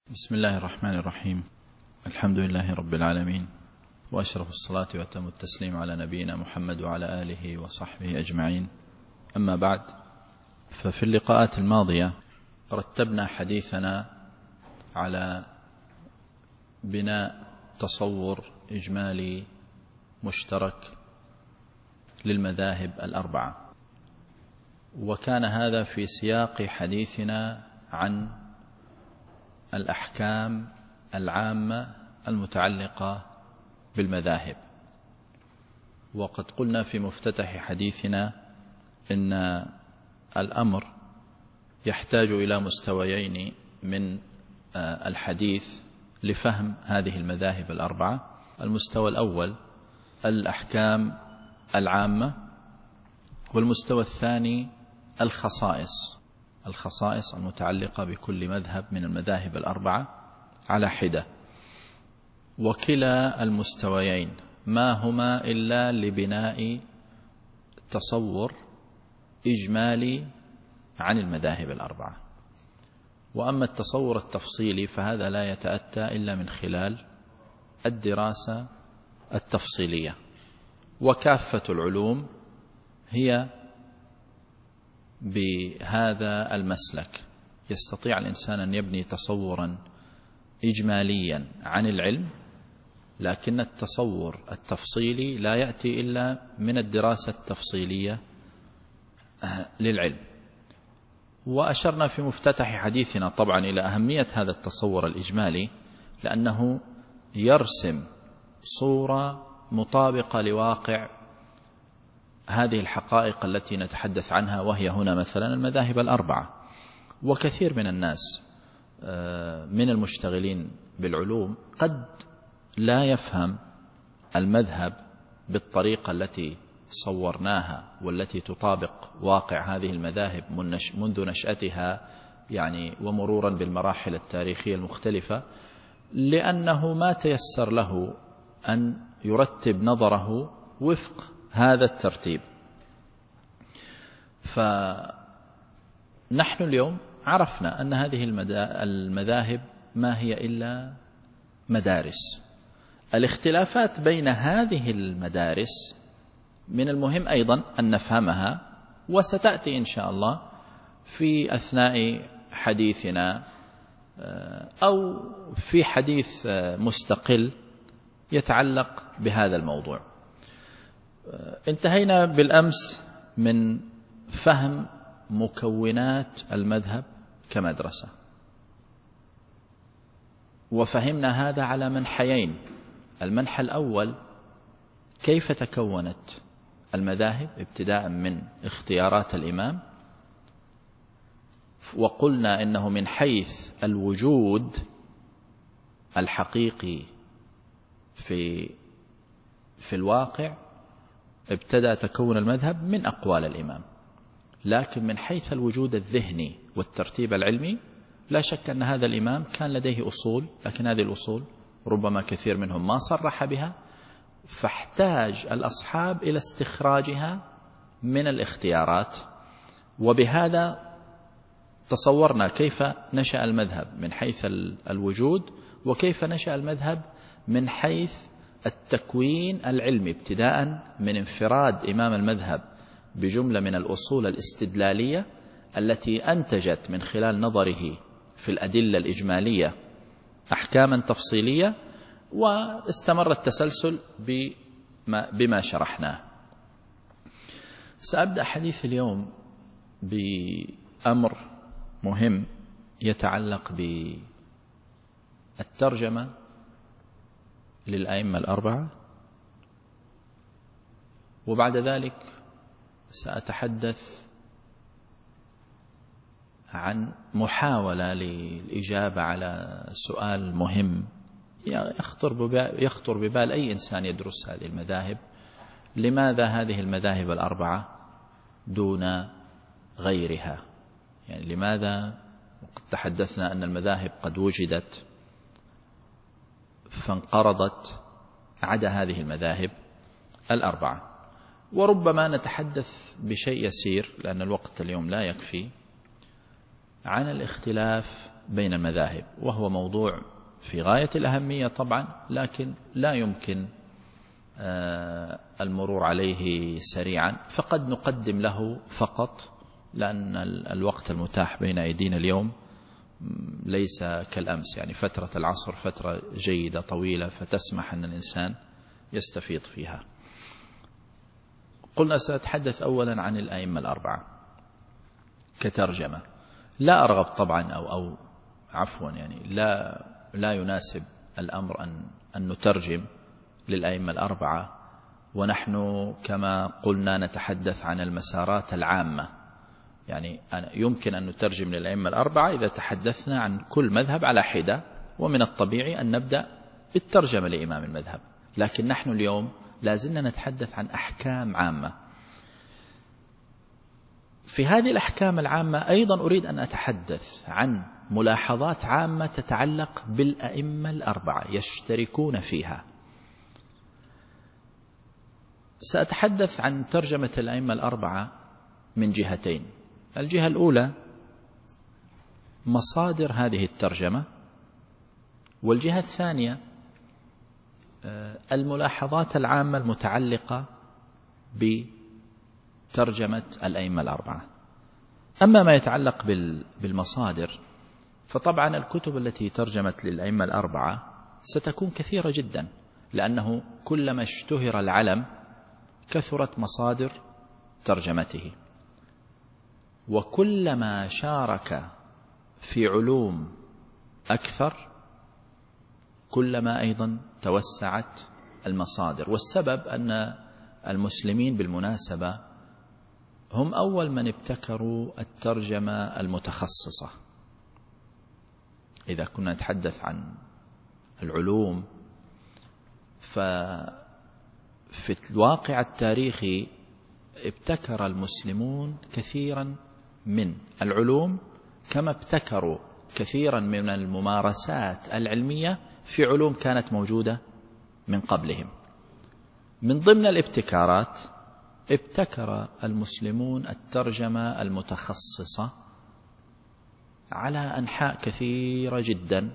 بسم الله الرحمن الرحيم. الحمد لله رب العالمين، وأشرف الصلاة وأتم التسليم على نبينا محمد وعلى آله وصحبه أجمعين. أما بعد، ففي اللقاءات الماضية رتبنا حديثنا على بناء تصور إجمالي مشترك للمذاهب الأربعة، وكان هذا في سياق حديثنا عن الأحكام العامة المتعلقة بالمذاهب. وقد قلنا في مفتتح حديثنا إن الأمر يحتاج إلى مستويين من الحديث لفهم هذه المذاهب الأربعة. المستوى الأول الأحكام العامة، والمستوى الثاني الخصائص المتعلقة بكل مذهب من المذاهب الأربعة على حدة. وكلا المستويين ما هما إلا لبناء تصور إجمالي عن المذاهب الأربعة. وأما التصور التفصيلي فهذا لا يتأتى إلا من خلال الدراسة التفصيلية. وكافة العلوم هي بهذا المسلك، يستطيع الإنسان أن يبني تصورا إجماليا عن العلم، لكن التصور التفصيلي لا يأتي إلا من الدراسة التفصيلية للعلم. وأشرنا في مفتتح حديثنا طبعا إلى أهمية هذا التصور الإجمالي، لأنه يرسم صورة مطابقة لواقع هذه الحقائق التي نتحدث عنها، وهي هنا مثلا المذاهب الأربعة. وكثير من الناس من المشتغلين بالعلوم قد لا يفهم المذهب بالطريقة التي صورناها والتي تطابق واقع هذه المذاهب منذ نشأتها، يعني ومرورا بالمراحل التاريخية المختلفة، لأنه ما تيسر له أن يرتب نظره وفق هذا الترتيب. فنحن اليوم عرفنا أن هذه المذاهب ما هي إلا مدارس. الاختلافات بين هذه المدارس من المهم أيضا أن نفهمها، وستأتي إن شاء الله في أثناء حديثنا أو في حديث مستقل يتعلق بهذا الموضوع. انتهينا بالأمس من فهم مكونات المذهب كمدرسة، وفهمنا هذا على منحيين. المنحى الأول كيف تكونت المذاهب ابتداء من اختيارات الإمام، وقلنا إنه من حيث الوجود الحقيقي في الواقع ابتدأ تكون المذهب من أقوال الإمام، لكن من حيث الوجود الذهني والترتيب العلمي لا شك أن هذا الإمام كان لديه أصول، لكن هذه الأصول ربما كثير منهم ما صرح بها، فاحتاج الأصحاب إلى استخراجها من الاختيارات. وبهذا تصورنا كيف نشأ المذهب من حيث الوجود، وكيف نشأ المذهب من حيث التكوين العلمي، ابتداء من انفراد إمام المذهب بجملة من الأصول الاستدلالية التي أنتجت من خلال نظره في الأدلة الإجمالية أحكاما تفصيلية، واستمر التسلسل بما شرحناه. سأبدأ حديث اليوم بأمر مهم يتعلق بالترجمة للأئمة الأربعة، وبعد ذلك سأتحدث عن محاولة للإجابة على سؤال مهم يخطر ببال أي إنسان يدرس هذه المذاهب: لماذا هذه المذاهب الأربعة دون غيرها؟ يعني لماذا؟ وقد تحدثنا أن المذاهب قد وجدت فانقرضت عدا هذه المذاهب الأربعة. وربما نتحدث بشيء يسير لأن الوقت اليوم لا يكفي عن الاختلاف بين المذاهب، وهو موضوع في غاية الأهمية طبعا، لكن لا يمكن المرور عليه سريعا، فقد نقدم له فقط لأن الوقت المتاح بين أيدينا اليوم ليس كالأمس. يعني فترة العصر فترة جيدة طويلة فتسمح أن الإنسان يستفيض فيها. قلنا سأتحدث أولا عن الأئمة الأربعة كترجمة. لا أرغب طبعا أو عفوا يعني لا يناسب الأمر أن نترجم للأئمة الأربعة ونحن كما قلنا نتحدث عن المسارات العامة. يعني يمكن أن نترجم للأئمة الأربعة إذا تحدثنا عن كل مذهب على حدة، ومن الطبيعي أن نبدأ بالترجمة لإمام المذهب، لكن نحن اليوم لازلنا نتحدث عن أحكام عامة. في هذه الأحكام العامة أيضا أريد أن أتحدث عن ملاحظات عامة تتعلق بالأئمة الأربعة يشتركون فيها. سأتحدث عن ترجمة الأئمة الأربعة من جهتين. الجهة الأولى مصادر هذه الترجمة، والجهة الثانية الملاحظات العامة المتعلقة بترجمة الأئمة الأربعة. أما ما يتعلق بالمصادر فطبعا الكتب التي ترجمت للأئمة الأربعة ستكون كثيرة جدا، لأنه كلما اشتهر العلم كثرت مصادر ترجمته، وكلما شارك في علوم أكثر كلما أيضا توسعت المصادر. والسبب أن المسلمين بالمناسبة هم أول من ابتكروا الترجمة المتخصصة. إذا كنا نتحدث عن العلوم ففي الواقع التاريخي ابتكر المسلمون كثيرا من العلوم كما ابتكروا كثيرا من الممارسات العلمية في علوم كانت موجودة من قبلهم. من ضمن الابتكارات ابتكر المسلمون الترجمة المتخصصة على أنحاء كثيرة جدا،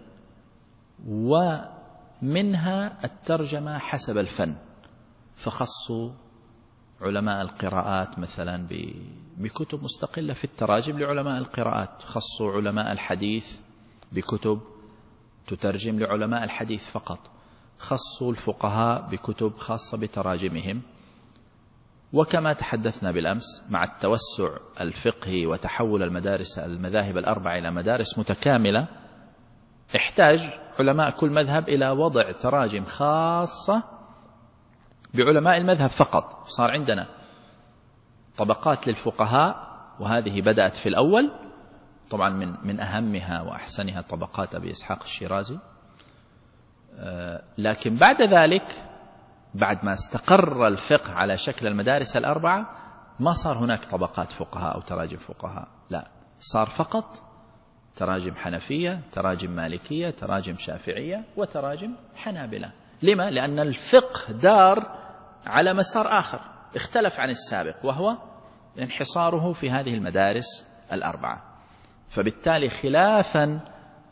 ومنها الترجمة حسب الفن، فخصوا علماء القراءات مثلا بكتب مستقلة في التراجم لعلماء القراءات، خصوا علماء الحديث بكتب تترجم لعلماء الحديث فقط، خصوا الفقهاء بكتب خاصة بتراجمهم. وكما تحدثنا بالأمس مع التوسع الفقهي وتحول المذاهب الأربعة إلى مدارس متكاملة، احتاج علماء كل مذهب إلى وضع تراجم خاصة بعلماء المذهب فقط. صار عندنا طبقات للفقهاء، وهذه بدأت في الأول طبعا من أهمها وأحسنها طبقات أبي إسحاق الشيرازي، لكن بعد ذلك بعد ما استقر الفقه على شكل المدارس الأربعة ما صار هناك طبقات فقهاء أو تراجم فقهاء، لا، صار فقط تراجم حنفية، تراجم مالكية، تراجم شافعية، وتراجم حنابلة. لما؟ لأن الفقه دار على مسار آخر اختلف عن السابق، وهو انحصاره في هذه المدارس الأربعة. فبالتالي خلافا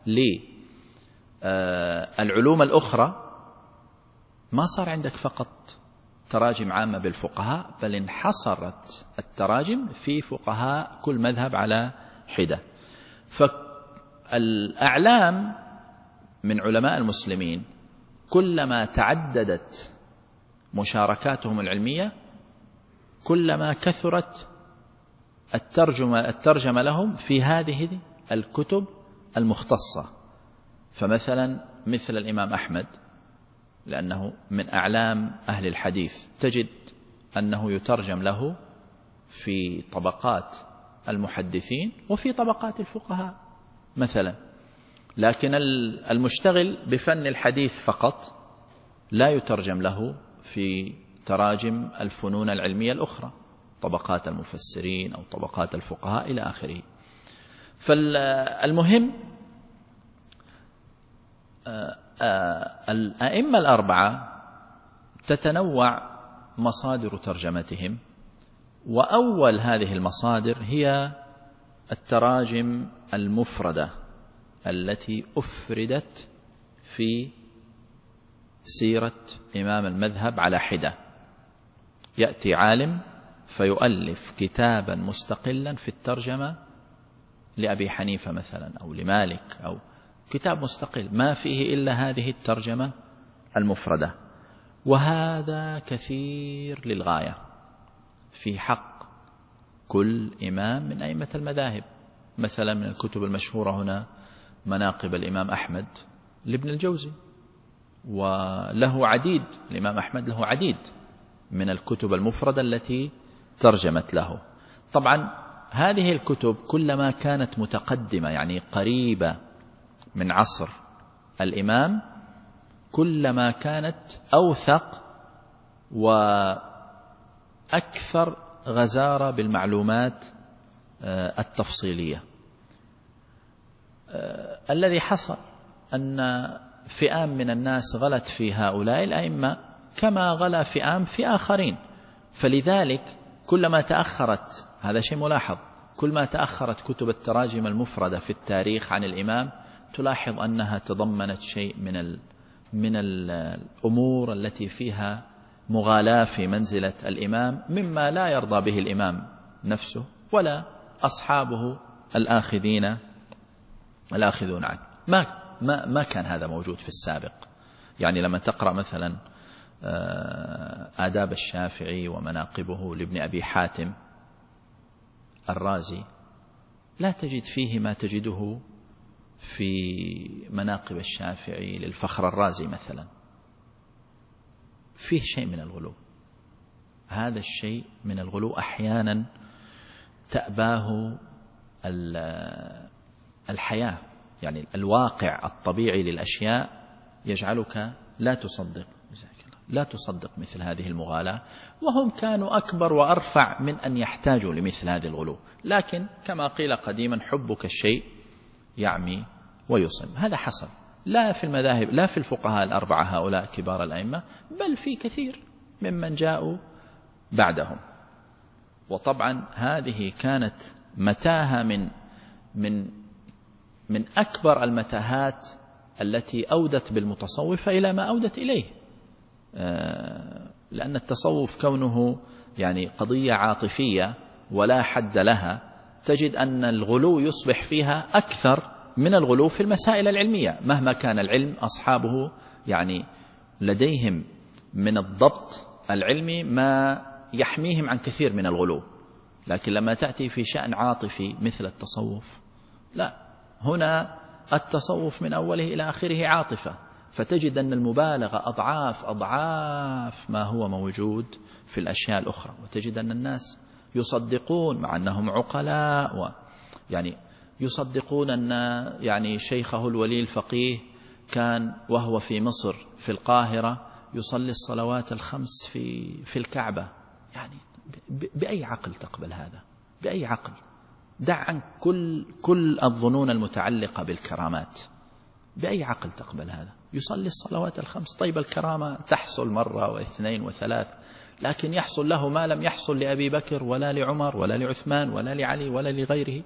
للعلوم الأخرى ما صار عندك فقط تراجم عامة بالفقهاء، بل انحصرت التراجم في فقهاء كل مذهب على حدة. فالأعلام من علماء المسلمين كلما تعددت مشاركاتهم العلمية كلما كثرت الترجمة لهم في هذه الكتب المختصة. فمثلا مثل الإمام أحمد، لأنه من أعلام أهل الحديث، تجد أنه يترجم له في طبقات المحدثين وفي طبقات الفقهاء مثلا، لكن المشتغل بفن الحديث فقط لا يترجم له في تراجم الفنون العلمية الأخرى، طبقات المفسرين أو طبقات الفقهاء إلى آخره. فالمهم الأئمة الأربعة تتنوع مصادر ترجمتهم، وأول هذه المصادر هي التراجم المفردة التي أفردت في سيرة إمام المذهب على حدة. يأتي عالم فيؤلف كتابا مستقلا في الترجمة لأبي حنيفة مثلا أو لمالك، أو كتاب مستقل ما فيه إلا هذه الترجمة المفردة. وهذا كثير للغاية في حق كل إمام من أئمة المذاهب. مثلا من الكتب المشهورة هنا مناقب الإمام أحمد لابن الجوزي، وله عديد، الإمام أحمد له عديد من الكتب المفردة التي ترجمت له. طبعا هذه الكتب كلما كانت متقدمة يعني قريبة من عصر الإمام كلما كانت أوثق وأكثر غزارة بالمعلومات التفصيلية. الذي حصل أن فئام من الناس غلت في هؤلاء الأئمة كما غلا فئام في آخرين، فلذلك كلما تأخرت، هذا شيء ملاحظ، كلما تأخرت كتب التراجم المفردة في التاريخ عن الإمام تلاحظ أنها تضمنت شيء من الأمور التي فيها مغالاة في منزلة الإمام مما لا يرضى به الإمام نفسه ولا أصحابه الآخذون عنه. ما كان هذا موجود في السابق. يعني لما تقرأ مثلا آداب الشافعي ومناقبه لابن أبي حاتم الرازي لا تجد فيه ما تجده في مناقب الشافعي للفخر الرازي مثلا. فيه شيء من الغلو، هذا الشيء من الغلو أحيانا تأباه الحياة، يعني الواقع الطبيعي للأشياء يجعلك لا تصدق مثل هذه المغالاة، وهم كانوا أكبر وأرفع من أن يحتاجوا لمثل هذه الغلو. لكن كما قيل قديما حبك الشيء يعمي ويصم. هذا حصل لا في المذاهب، لا في الفقهاء الأربعة هؤلاء كبار الأئمة، بل في كثير ممن جاءوا بعدهم. وطبعا هذه كانت متاهة من أكبر المتاهات التي أودت بالمتصوف إلى ما أودت إليه، لأن التصوف كونه يعني قضية عاطفية ولا حد لها، تجد أن الغلو يصبح فيها أكثر من الغلو في المسائل العلمية، مهما كان العلم أصحابه يعني لديهم من الضبط العلمي ما يحميهم عن كثير من الغلو. لكن لما تأتي في شأن عاطفي مثل التصوف، لا، هنا التصوف من أوله إلى آخره عاطفة، فتجد أن المبالغة أضعاف ما هو موجود في الأشياء الأخرى. وتجد أن الناس يصدقون مع أنهم عقلاء، يعني يصدقون أن يعني شيخه الولي الفقيه كان وهو في مصر في القاهرة يصلي الصلوات الخمس في الكعبة. يعني بأي عقل تقبل هذا؟ بأي عقل؟ دع عنك كل الظنون المتعلقة بالكرامات. بأي عقل تقبل هذا؟ يصلي الصلوات الخمس. طيب الكرامة تحصل مرة واثنين وثلاث، لكن يحصل له ما لم يحصل لأبي بكر ولا لعمر ولا لعثمان ولا لعلي ولا لغيره.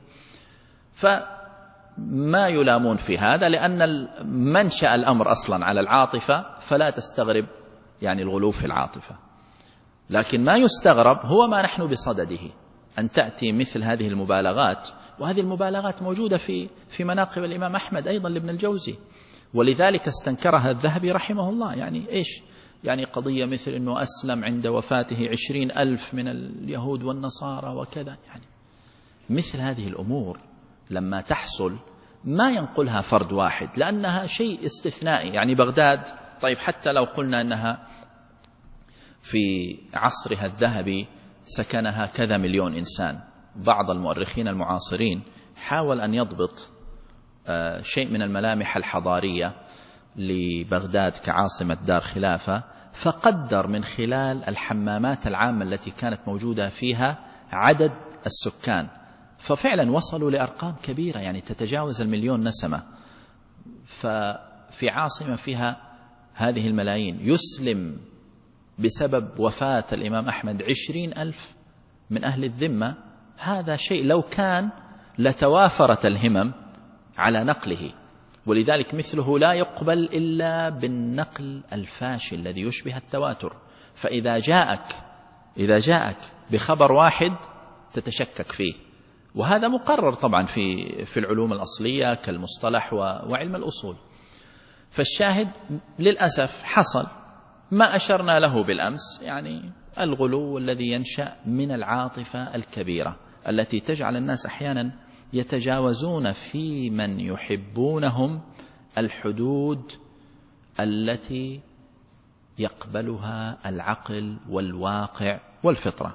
فما يلامون في هذا، لأن منشأ الأمر أصلا على العاطفة، فلا تستغرب يعني الغلو في العاطفة. لكن ما يستغرب هو ما نحن بصدده، أن تأتي مثل هذه المبالغات. وهذه المبالغات موجودة في مناقب الإمام أحمد أيضا لابن الجوزي، ولذلك استنكرها الذهبي رحمه الله. يعني إيش؟ يعني قضية مثل أنه أسلم عند وفاته 20,000 من اليهود والنصارى وكذا. يعني مثل هذه الأمور لما تحصل ما ينقلها فرد واحد، لأنها شيء استثنائي. يعني بغداد، طيب حتى لو قلنا أنها في عصرها الذهبي سكنها كذا مليون إنسان، بعض المؤرخين المعاصرين حاول أن يضبط شيء من الملامح الحضارية لبغداد كعاصمة دار خلافة، فقدر من خلال الحمامات العامة التي كانت موجودة فيها عدد السكان، ففعلا وصلوا لأرقام كبيرة يعني تتجاوز 1,000,000 نسمة. ففي عاصمة فيها هذه الملايين يسلم بسبب وفاة الإمام أحمد 20,000 من أهل الذمة. هذا شيء لو كان لتوافرت الهمم على نقله، ولذلك مثله لا يقبل إلا بالنقل الفاشل الذي يشبه التواتر. فإذا جاءك بخبر واحد تتشكك فيه، وهذا مقرر طبعا في العلوم الأصلية كالمصطلح وعلم الأصول. فالشاهد للأسف حصل ما أشرنا له بالأمس، يعني الغلو الذي ينشأ من العاطفة الكبيرة التي تجعل الناس أحيانا يتجاوزون في من يحبونهم الحدود التي يقبلها العقل والواقع والفطرة.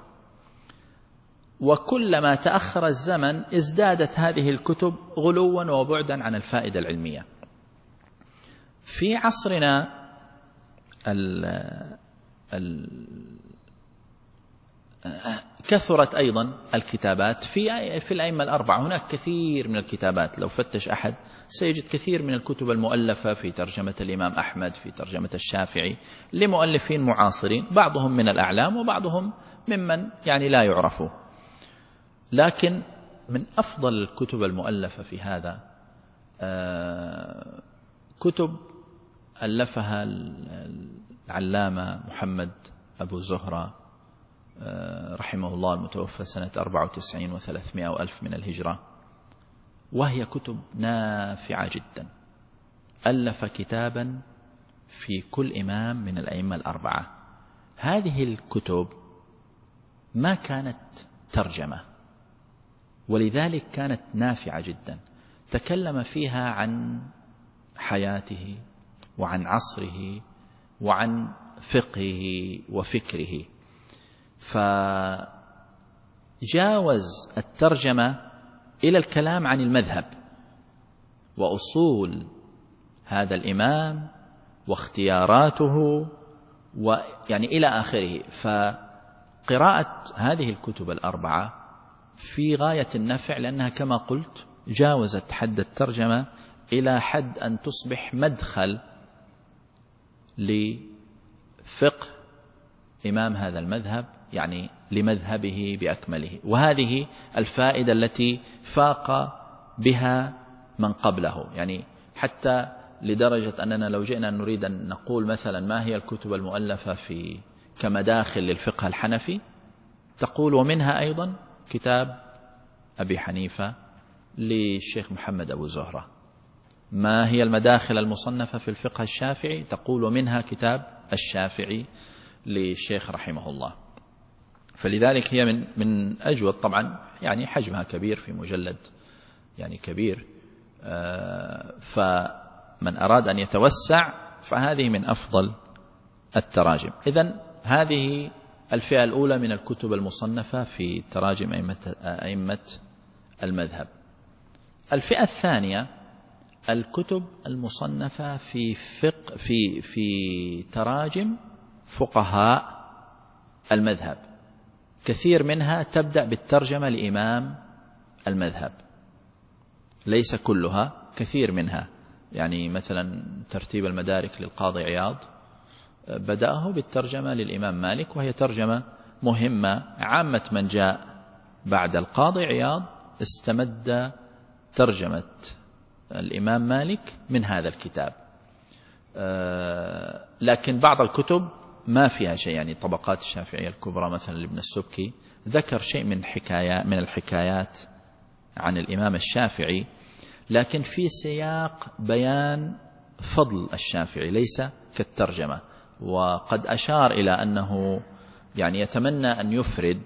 وكلما تأخر الزمن ازدادت هذه الكتب غلوا وبعدا عن الفائدة العلمية. في عصرنا كثرت أيضا الكتابات في الأئمة الأربعة. هناك كثير من الكتابات، لو فتش أحد سيجد كثير من الكتب المؤلفة في ترجمة الإمام أحمد، في ترجمة الشافعي، لمؤلفين معاصرين، بعضهم من الأعلام وبعضهم ممن يعني لا يعرفوا. لكن من أفضل الكتب المؤلفة في هذا كتب ألفها العلامة محمد أبو زهرة رحمه الله المتوفى سنة 94 و300 وألف من الهجرة، وهي كتب نافعة جدا. ألف كتابا في كل إمام من الأئمة الأربعة. هذه الكتب ما كانت ترجمة، ولذلك كانت نافعة جدا. تكلم فيها عن حياته وعن عصره وعن فقهه وفكره، فجاوز الترجمة إلى الكلام عن المذهب وأصول هذا الإمام واختياراته ويعني إلى آخره. فقراءة هذه الكتب الأربعة في غاية النفع، لأنها كما قلت جاوزت حد الترجمة إلى حد أن تصبح مدخل لفقه إمام هذا المذهب، يعني لمذهبه بأكمله. وهذه الفائدة التي فاق بها من قبله، يعني حتى لدرجة أننا لو جئنا نريد أن نقول مثلا ما هي الكتب المؤلفة في كمداخل للفقه الحنفي، تقول ومنها أيضا كتاب أبي حنيفة للشيخ محمد أبو زهرة. ما هي المداخل المصنفة في الفقه الشافعي، تقول ومنها كتاب الشافعي للشيخ رحمه الله. فلذلك هي من أجود، طبعا يعني حجمها كبير في مجلد يعني كبير، فمن أراد أن يتوسع فهذه من أفضل التراجم. إذن هذه الفئة الأولى من الكتب المصنفة في تراجم أئمة المذهب. الفئة الثانية الكتب المصنفة في تراجم فقهاء المذهب. كثير منها تبدأ بالترجمة لإمام المذهب، ليس كلها، كثير منها. يعني مثلا ترتيب المدارك للقاضي عياض بدأه بالترجمة للإمام مالك، وهي ترجمة مهمة. عامة من جاء بعد القاضي عياض استمد ترجمة الإمام مالك من هذا الكتاب. لكن بعض الكتب ما فيها شيء، يعني طبقات الشافعية الكبرى مثلا لابن السبكي ذكر شيء من الحكايات عن الإمام الشافعي، لكن في سياق بيان فضل الشافعي ليس كالترجمة. وقد أشار إلى أنه يعني يتمنى أن يفرد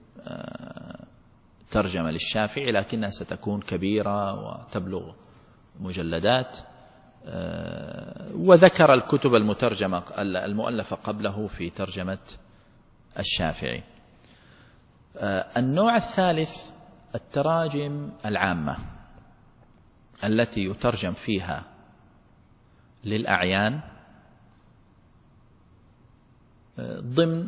ترجمة للشافعي، لكنها ستكون كبيرة وتبلغ مجلدات. وذكر الكتب المترجمة المؤلفة قبله في ترجمة الشافعي. النوع الثالث التراجم العامة التي يترجم فيها للأعيان ضمن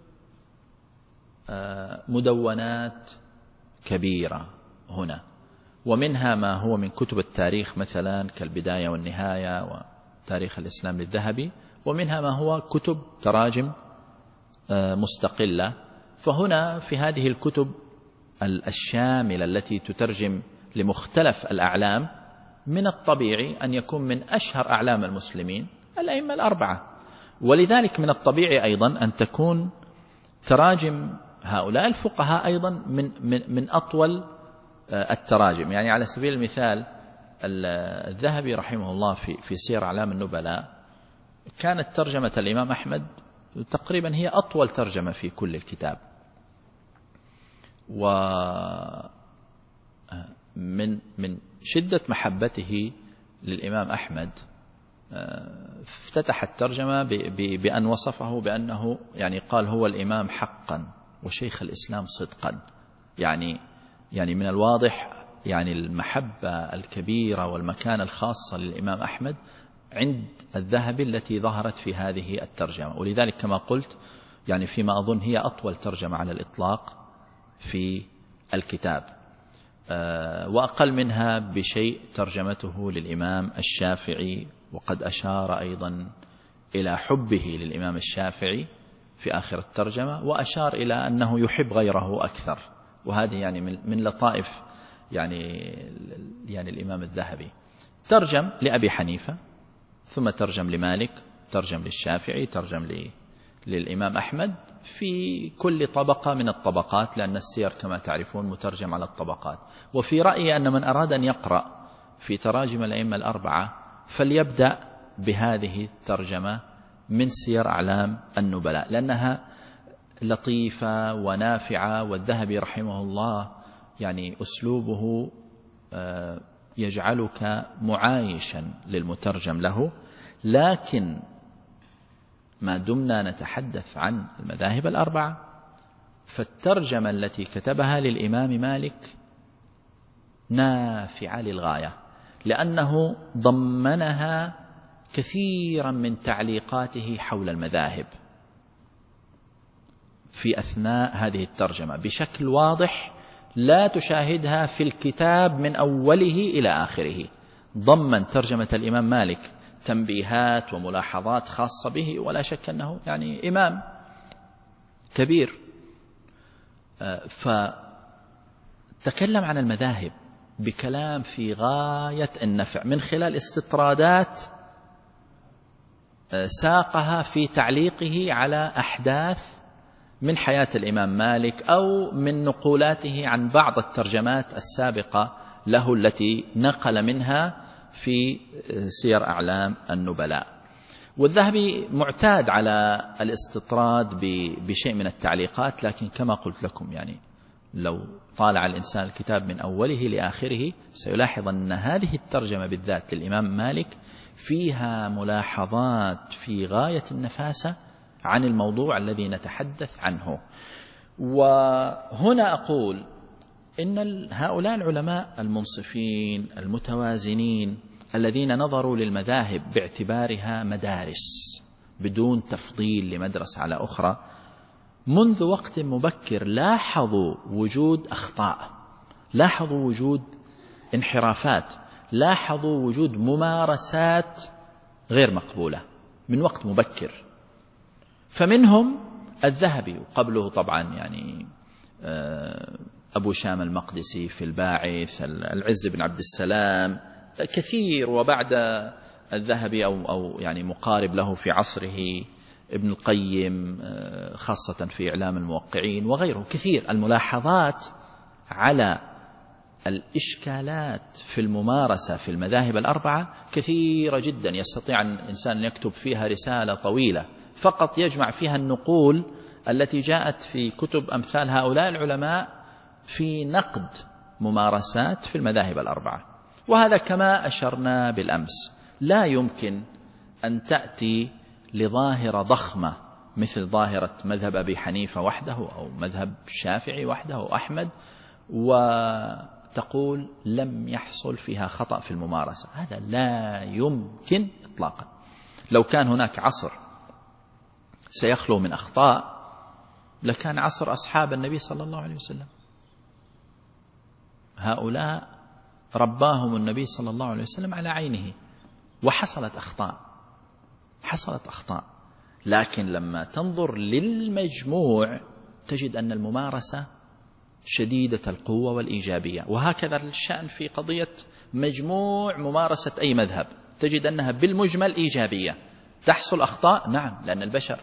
مدونات كبيرة هنا، ومنها ما هو من كتب التاريخ مثلا كالبداية والنهاية وتاريخ الإسلام للذهبي، ومنها ما هو كتب تراجم مستقلة. فهنا في هذه الكتب الشاملة التي تترجم لمختلف الأعلام من الطبيعي أن يكون من أشهر أعلام المسلمين الأئمة الأربعة، ولذلك من الطبيعي أيضا أن تكون تراجم هؤلاء الفقهاء أيضا من أطول التراجم. يعني على سبيل المثال الذهبي رحمه الله في سير أعلام النبلاء كانت ترجمة الإمام أحمد تقريبا هي أطول ترجمة في كل الكتاب، ومن شدة محبته للإمام أحمد افتتح الترجمة بأن وصفه بأنه يعني قال هو الإمام حقا وشيخ الإسلام صدقا. يعني من الواضح يعني المحبة الكبيرة والمكانة الخاصة للإمام أحمد عند الذهبي التي ظهرت في هذه الترجمة، ولذلك كما قلت يعني فيما أظن هي أطول ترجمة على الإطلاق في الكتاب، وأقل منها بشيء ترجمته للإمام الشافعي، وقد أشار أيضا إلى حبه للإمام الشافعي في آخر الترجمة، وأشار إلى أنه يحب غيره أكثر، وهذه يعني من لطائف يعني الإمام الذهبي. ترجم لأبي حنيفة، ثم ترجم لمالك، ترجم للشافعي، ترجم للإمام أحمد في كل طبقة من الطبقات، لأن السير كما تعرفون مترجم على الطبقات. وفي رأيي أن من أراد أن يقرأ في تراجم الأئمة الأربعة فليبدأ بهذه الترجمة من سير أعلام النبلاء، لأنها لطيفة ونافعة، والذهبي رحمه الله يعني أسلوبه يجعلك معايشا للمترجم له. لكن ما دمنا نتحدث عن المذاهب الأربعة فالترجمة التي كتبها للإمام مالك نافعة للغاية، لأنه ضمنها كثيرا من تعليقاته حول المذاهب في أثناء هذه الترجمة بشكل واضح لا تشاهدها في الكتاب من أوله إلى آخره. ضمن ترجمة الإمام مالك تنبيهات وملاحظات خاصة به، ولا شك أنه يعني إمام كبير، فتكلم عن المذاهب بكلام في غاية النفع من خلال استطرادات ساقها في تعليقه على أحداث من حياة الإمام مالك أو من نقولاته عن بعض الترجمات السابقة له التي نقل منها في سير أعلام النبلاء. والذهبي معتاد على الاستطراد بشيء من التعليقات، لكن كما قلت لكم يعني لو طالع الإنسان الكتاب من أوله لآخره سيلاحظ أن هذه الترجمة بالذات للإمام مالك فيها ملاحظات في غاية النفاسة عن الموضوع الذي نتحدث عنه. وهنا أقول إن هؤلاء العلماء المنصفين المتوازنين الذين نظروا للمذاهب باعتبارها مدارس بدون تفضيل لمدرسة على أخرى منذ وقت مبكر لاحظوا وجود أخطاء، لاحظوا وجود انحرافات، لاحظوا وجود ممارسات غير مقبولة من وقت مبكر. فمنهم الذهبي، وقبله طبعا يعني أبو شام المقدسي في الباعث، العز بن عبد السلام، كثير، وبعد الذهبي أو يعني مقارب له في عصره ابن القيم خاصة في إعلام الموقعين وغيره، كثير. الملاحظات على الإشكالات في الممارسة في المذاهب الأربعة كثيرة جدا، يستطيع الإنسان أن يكتب فيها رسالة طويلة فقط يجمع فيها النقول التي جاءت في كتب أمثال هؤلاء العلماء في نقد ممارسات في المذاهب الأربعة. وهذا كما أشرنا بالأمس لا يمكن أن تأتي لظاهرة ضخمة مثل ظاهرة مذهب أبي حنيفة وحده أو مذهب الشافعي وحده أو أحمد وتقول لم يحصل فيها خطأ في الممارسة. هذا لا يمكن إطلاقا. لو كان هناك عصر سيخلو من أخطاء لكان عصر أصحاب النبي صلى الله عليه وسلم. هؤلاء رباهم النبي صلى الله عليه وسلم على عينه، وحصلت أخطاء، لكن لما تنظر للمجموع تجد أن الممارسة شديدة القوة والإيجابية. وهكذا الشأن في قضية مجموع ممارسة أي مذهب تجد أنها بالمجمل إيجابية. تحصل أخطاء، نعم، لأن البشر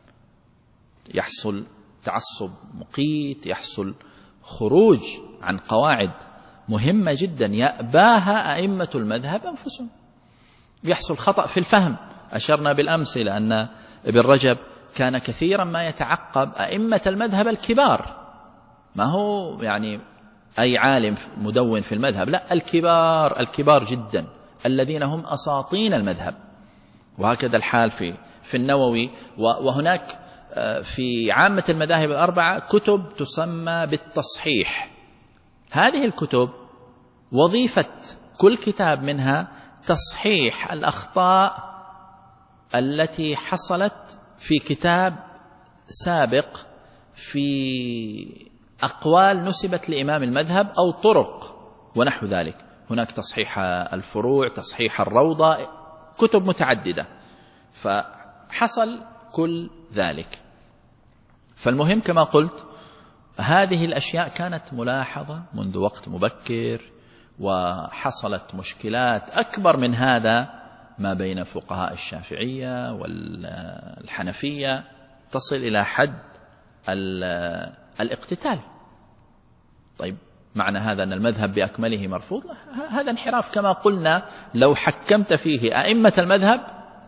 يحصل تعصب مقيت، يحصل خروج عن قواعد مهمة جدا يأباها أئمة المذهب أنفسهم، يحصل خطأ في الفهم. أشرنا بالأمس إلى أن ابن رجب كان كثيرا ما يتعقب أئمة المذهب الكبار، ما هو يعني أي عالم مدون في المذهب، لا، الكبار جدا الذين هم أساطين المذهب. وهكذا الحال في النووي. وهناك في عامة المذاهب الأربعة كتب تسمى بالتصحيح. هذه الكتب وظيفة كل كتاب منها تصحيح الأخطاء التي حصلت في كتاب سابق في أقوال نسبت لإمام المذهب أو طرق ونحو ذلك. هناك تصحيح الفروع، تصحيح الروضة، كتب متعددة، فحصل كل ذلك. فالمهم كما قلت هذه الأشياء كانت ملاحظة منذ وقت مبكر، وحصلت مشكلات أكبر من هذا ما بين فقهاء الشافعية والحنفية تصل إلى حد الاقتتال. طيب، معنى هذا أن المذهب بأكمله مرفوض؟ هذا انحراف كما قلنا. لو حكمت فيه أئمة المذهب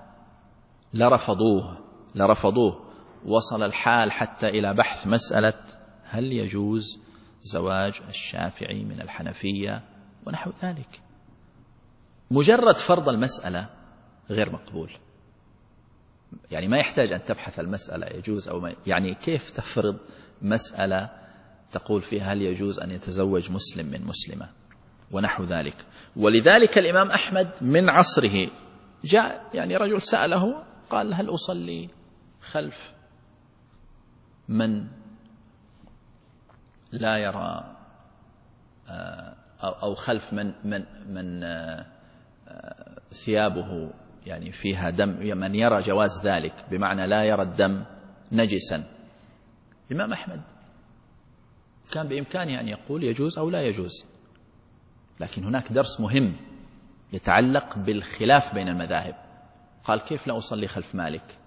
لرفضوه. وصل الحال حتى إلى بحث مسألة هل يجوز زواج الشافعي من الحنفية ونحو ذلك. مجرد فرض المسألة غير مقبول، يعني ما يحتاج أن تبحث المسألة يجوز أو ما، يعني كيف تفرض مسألة تقول فيها هل يجوز أن يتزوج مسلم من مسلمة ونحو ذلك. ولذلك الإمام أحمد من عصره جاء يعني رجل سأله قال هل أصلي خلف من لا يرى أو خلف من ثيابه يعني فيها دم، من يرى جواز ذلك، بمعنى لا يرى الدم نجسا. الإمام أحمد كان بإمكانه أن يقول يجوز أو لا يجوز، لكن هناك درس مهم يتعلق بالخلاف بين المذاهب. قال كيف لا أصلي خلف مالك؟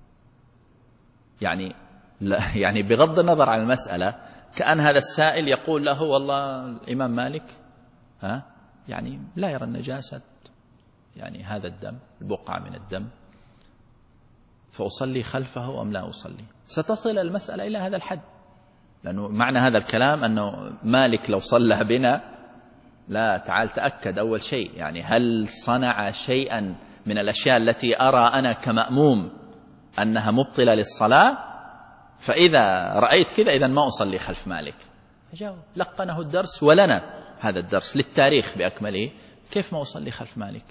يعني بغض النظر عن المسألة، كأن هذا السائل يقول له والله الإمام مالك يعني لا يرى النجاسة، يعني هذا الدم البقعة من الدم، فأصلي خلفه أم لا أصلي؟ ستصل المسألة إلى هذا الحد، لأنه معنى هذا الكلام أنه مالك لو صلى بنا، لا، تعال تأكد أول شيء يعني هل صنع شيئا من الأشياء التي أرى أنا كمأموم أنها مبطلة للصلاة، فإذا رأيت كذا إذن ما أصلي خلف مالك. فجاء لقنه الدرس ولنا هذا الدرس للتاريخ بأكمله، كيف ما أصلي خلف مالك؟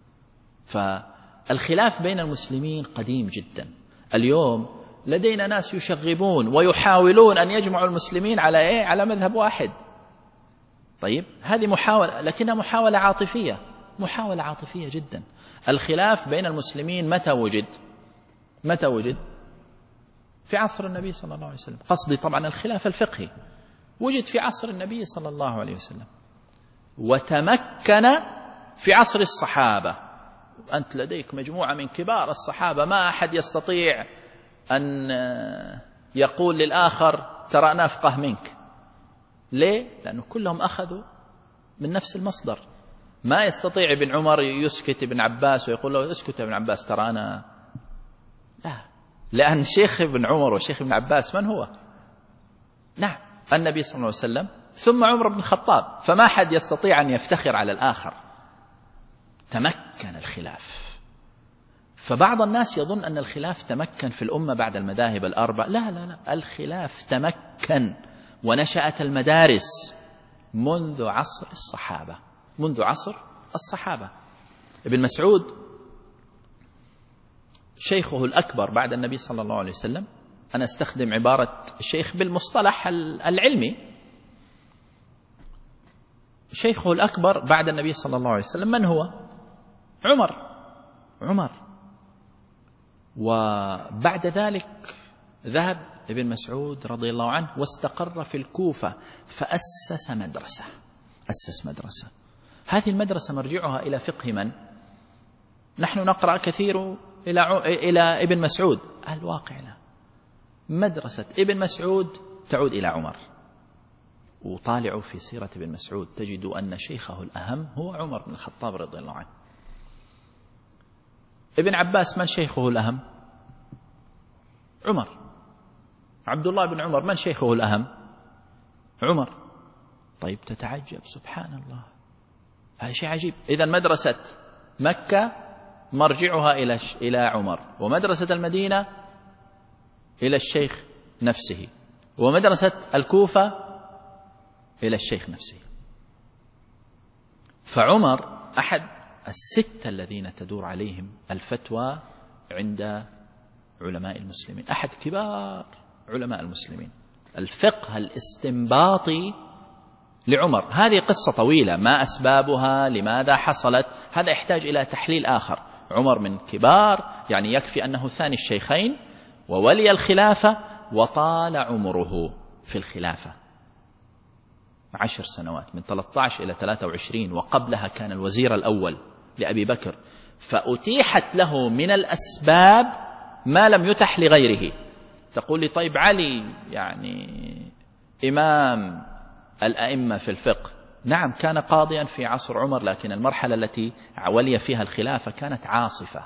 فالخلاف بين المسلمين قديم جدا. اليوم لدينا ناس يشغبون ويحاولون أن يجمعوا المسلمين على إيه؟ على مذهب واحد. طيب، هذه محاولة، لكنها محاولة عاطفية جدا. الخلاف بين المسلمين متى وجد؟ في عصر النبي صلى الله عليه وسلم. قصدي طبعا الخلاف الفقهي وجد في عصر النبي صلى الله عليه وسلم، وتمكن في عصر الصحابة. أنت لديك مجموعة من كبار الصحابة، ما أحد يستطيع أن يقول للآخر ترى أنا أفقه منك. ليه؟ لأنه كلهم أخذوا من نفس المصدر. ما يستطيع ابن عمر يسكت ابن عباس ويقول له اسكت ابن عباس ترى أنا، لا، لأن شيخ ابن عمر وشيخ ابن عباس من هو؟ نعم، النبي صلى الله عليه وسلم ثم عمر بن الخطاب، فما حد يستطيع أن يفتخر على الآخر. تمكن الخلاف. فبعض الناس يظن أن الخلاف تمكن في الأمة بعد المذاهب الأربع. لا لا لا، الخلاف تمكن ونشأت المدارس منذ عصر الصحابة. ابن مسعود شيخه الأكبر بعد النبي صلى الله عليه وسلم، أنا استخدم عبارة الشيخ بالمصطلح العلمي، شيخه الأكبر بعد النبي صلى الله عليه وسلم من هو؟ عمر. وبعد ذلك ذهب ابن مسعود رضي الله عنه واستقر في الكوفة، فأسس مدرسة. هذه المدرسة مرجعها إلى فقه من؟ نحن نقرأ كثير إلى ابن مسعود، الواقع لا. مدرسة ابن مسعود تعود إلى عمر، وطالعوا في سيرة ابن مسعود تجدوا أن شيخه الأهم هو عمر بن الخطاب رضي الله عنه. ابن عباس من شيخه الأهم؟ عمر. عبد الله بن عمر من شيخه الأهم؟ عمر. طيب تتعجب، سبحان الله، هذا شيء عجيب. إذن مدرسة مكة مرجعها إلى عمر، ومدرسة المدينة إلى الشيخ نفسه، ومدرسة الكوفة إلى الشيخ نفسه. فعمر أحد الستة الذين تدور عليهم الفتوى عند علماء المسلمين، أحد كبار علماء المسلمين. الفقه الاستنباطي لعمر، هذه قصة طويلة، ما أسبابها، لماذا حصلت، هذا يحتاج إلى تحليل آخر. عمر من كبار، يعني يكفي أنه ثاني الشيخين وولي الخلافة، وطال عمره في الخلافة 10 سنوات، من 13 إلى 23، وقبلها كان الوزير الأول لأبي بكر. فأتيحت له من الأسباب ما لم يتح لغيره. تقول لي طيب علي يعني إمام الأئمة في الفقه، نعم كان قاضيا في عصر عمر، لكن المرحلة التي ولي فيها الخلافة كانت عاصفة،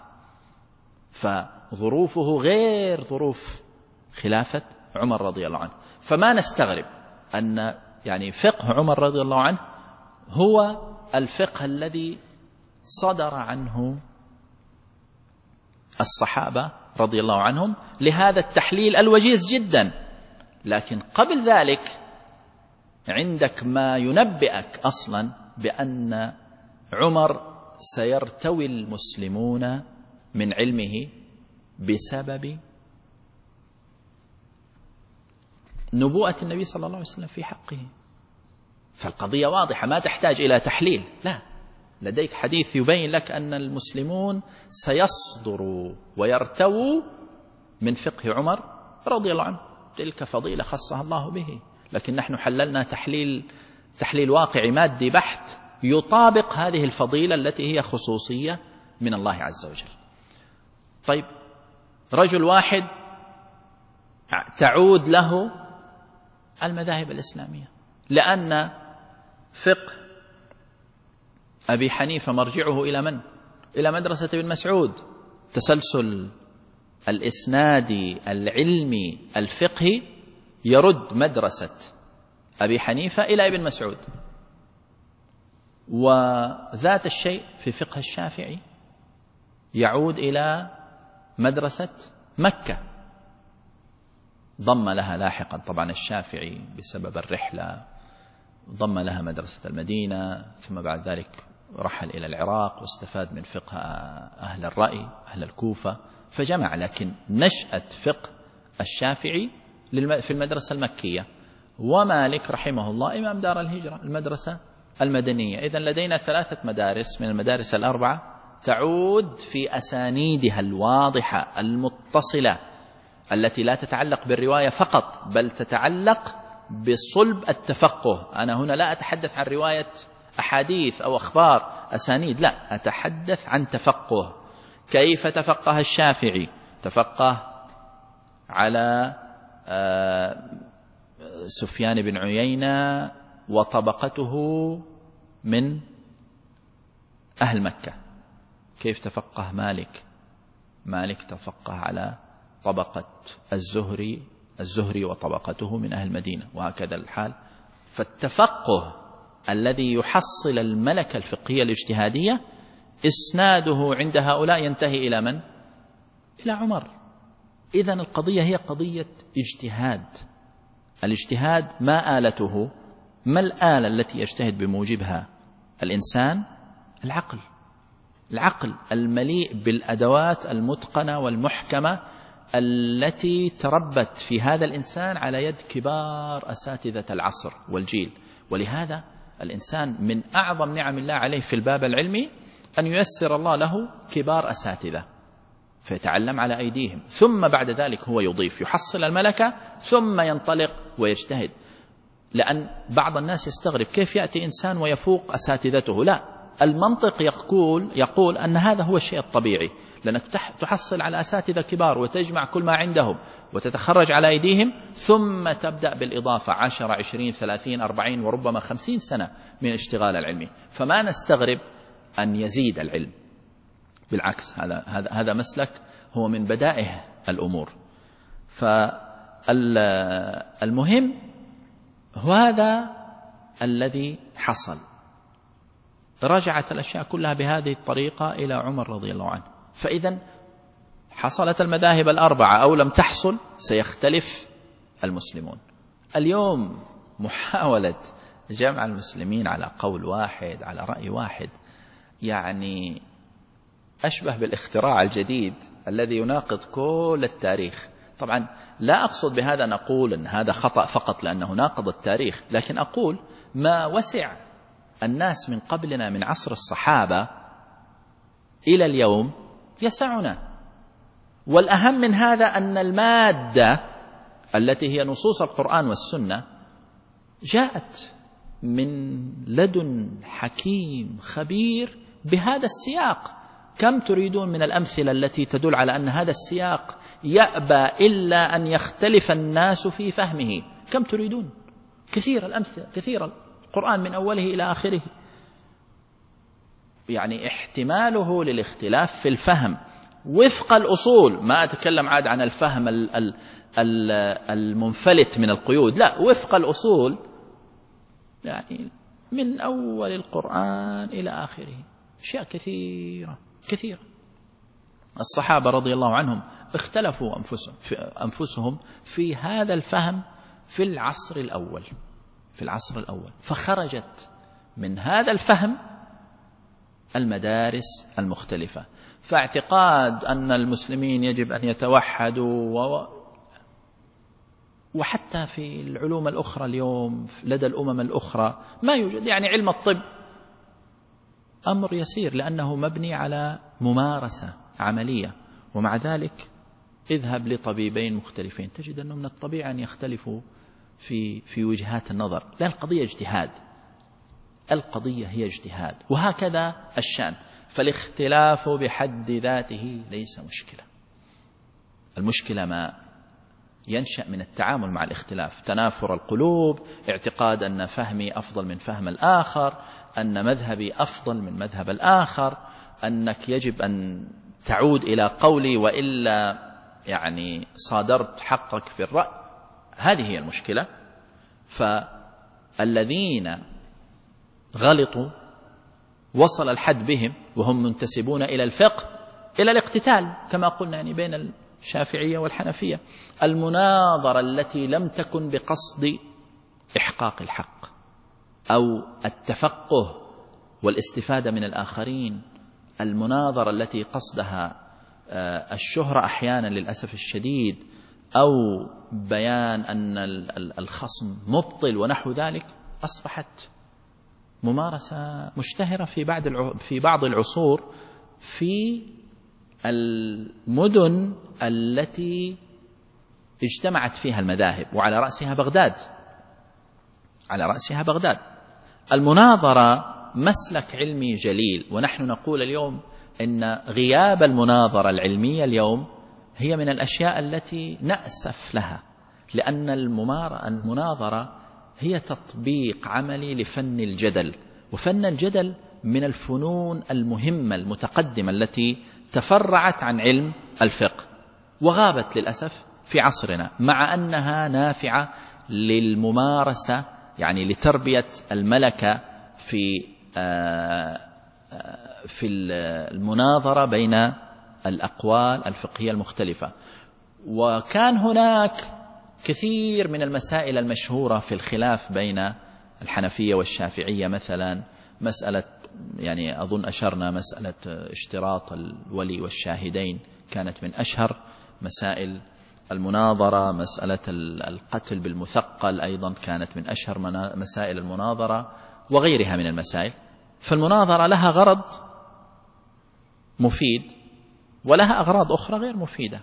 فظروفه غير ظروف خلافة عمر رضي الله عنه. فما نستغرب أن يعني فقه عمر رضي الله عنه هو الفقه الذي صدر عنه الصحابة رضي الله عنهم لهذا التحليل الوجيز جدا. لكن قبل ذلك عندك ما ينبئك أصلا بأن عمر سيرتوي المسلمون من علمه بسبب نبوءة النبي صلى الله عليه وسلم في حقه. فالقضية واضحة، ما تحتاج إلى تحليل، لا، لديك حديث يبين لك أن المسلمون سيصدروا ويرتووا من فقه عمر رضي الله عنه. تلك فضيلة خصها الله به، لكن نحن حللنا تحليل واقعي مادي بحت يطابق هذه الفضيلة التي هي خصوصية من الله عز وجل. طيب رجل واحد تعود له المذاهب الإسلامية، لأن فقه أبي حنيفة مرجعه إلى من؟ إلى مدرسة ابن مسعود. تسلسل الإسنادي العلمي الفقهي يرد مدرسة أبي حنيفة إلى ابن مسعود. وذات الشيء في فقه الشافعي يعود إلى مدرسة مكة، ضم لها لاحقا طبعا الشافعي بسبب الرحلة، ضم لها مدرسة المدينة، ثم بعد ذلك رحل إلى العراق واستفاد من فقه أهل الرأي أهل الكوفة فجمع. لكن نشأة فقه الشافعي في المدرسة المكية، ومالك رحمه الله إمام دار الهجرة المدرسة المدنية. إذن لدينا 3 مدارس من المدارس ال4 تعود في أسانيدها الواضحة المتصلة التي لا تتعلق بالرواية فقط، بل تتعلق بصلب التفقه. أنا هنا لا أتحدث عن رواية أحاديث أو أخبار أسانيد، لا، أتحدث عن تفقه. كيف تفقه الشافعي؟ تفقه على سفيان بن عيينة وطبقته من أهل مكة. كيف تفقه مالك؟ مالك تفقه على طبقة الزهري وطبقته من أهل المدينة، وهكذا الحال. فالتفقه الذي يحصل الملكة الفقهية الاجتهادية إسناده عند هؤلاء ينتهي إلى من؟ إلى عمر. إذن القضية هي قضية اجتهاد. الاجتهاد ما آلته؟ ما الآلة التي يجتهد بموجبها الإنسان؟ العقل المليء بالأدوات المتقنة والمحكمة التي تربت في هذا الإنسان على يد كبار أساتذة العصر والجيل. ولهذا الإنسان من أعظم نعم الله عليه في الباب العلمي أن ييسر الله له كبار أساتذة فيتعلم على أيديهم، ثم بعد ذلك هو يضيف، يحصل الملكة ثم ينطلق ويجتهد. لأن بعض الناس يستغرب كيف يأتي إنسان ويفوق أساتذته. لا، المنطق يقول أن هذا هو الشيء الطبيعي، لأنك تحصل على أساتذة كبار وتجمع كل ما عندهم وتتخرج على أيديهم، ثم تبدأ بالإضافة 10 20 30 40 وربما 50 سنة من الاشتغال العلمي. فما نستغرب أن يزيد العلم، بالعكس هذا مسلك هو من بدائه الأمور. فالمهم هذا الذي حصل. رجعت الأشياء كلها بهذه الطريقة إلى عمر رضي الله عنه. فإذا حصلت المذاهب الأربعة أو لم تحصل سيختلف المسلمون. اليوم محاولة جمع المسلمين على قول واحد على رأي واحد يعني أشبه بالاختراع الجديد الذي يناقض كل التاريخ. طبعا لا أقصد بهذا نقول أن هذا خطأ فقط لأنه ناقض التاريخ، لكن أقول ما وسع الناس من قبلنا من عصر الصحابة إلى اليوم يسعنا. والأهم من هذا أن المادة التي هي نصوص القرآن والسنة جاءت من لدن حكيم خبير بهذا السياق. كم تريدون من الأمثلة التي تدل على أن هذا السياق يأبى إلا أن يختلف الناس في فهمه؟ كم تريدون؟ كثير الأمثلة، كثير القرآن من أوله إلى آخره. يعني احتماله للاختلاف في الفهم وفق الأصول، ما أتكلم عاد عن الفهم المنفلت من القيود، لا، وفق الأصول، يعني من أول القرآن إلى آخره أشياء كثيرة كثيرة. الصحابة رضي الله عنهم اختلفوا أنفسهم في هذا الفهم في العصر الأول، فخرجت من هذا الفهم المدارس المختلفة. فاعتقاد أن المسلمين يجب أن يتوحدوا وحتى في العلوم الأخرى اليوم لدى الأمم الأخرى ما يوجد. يعني علم الطب أمر يسير لأنه مبني على ممارسة عملية، ومع ذلك اذهب لطبيبين مختلفين تجد أنه من الطبيعي أن يختلفوا في وجهات النظر. لا، القضية هي اجتهاد، وهكذا الشأن. فالاختلاف بحد ذاته ليس مشكلة. المشكلة ما ينشأ من التعامل مع الاختلاف، تنافر القلوب، اعتقاد أن فهمي أفضل من فهم الآخر، أن مذهبي أفضل من مذهب الآخر، أنك يجب أن تعود إلى قولي وإلا يعني صادرت حقك في الرأي. هذه هي المشكلة. فالذين غلطوا وصل الحد بهم وهم منتسبون إلى الفقه إلى الاقتتال كما قلنا، يعني بين الشافعية والحنفية، المناظرة التي لم تكن بقصد إحقاق الحق أو التفقه والاستفادة من الآخرين، المناظرة التي قصدها الشهرة أحيانا للأسف الشديد، أو بيان أن الخصم مبطل ونحو ذلك، أصبحت ممارسة مشتهرة في بعض العصور في المدن التي اجتمعت فيها المذاهب، وعلى رأسها بغداد. المناظرة مسلك علمي جليل، ونحن نقول اليوم إن غياب المناظرة العلمية اليوم هي من الأشياء التي نأسف لها، لأن المناظرة هي تطبيق عملي لفن الجدل، وفن الجدل من الفنون المهمة المتقدمة التي تفرعت عن علم الفقه، وغابت للأسف في عصرنا، مع أنها نافعة للممارسة، يعني لتربية الملكة في المناظرة بين الأقوال الفقهية المختلفة. وكان هناك كثير من المسائل المشهورة في الخلاف بين الحنفية والشافعية، مثلا مسألة، يعني أظن أشرنا، مسألة اشتراط الولي والشاهدين كانت من أشهر مسائل المناظرة. مسألة القتل بالمثقل أيضا كانت من أشهر مسائل المناظرة، وغيرها من المسائل. فالمناظرة لها غرض مفيد ولها أغراض أخرى غير مفيدة،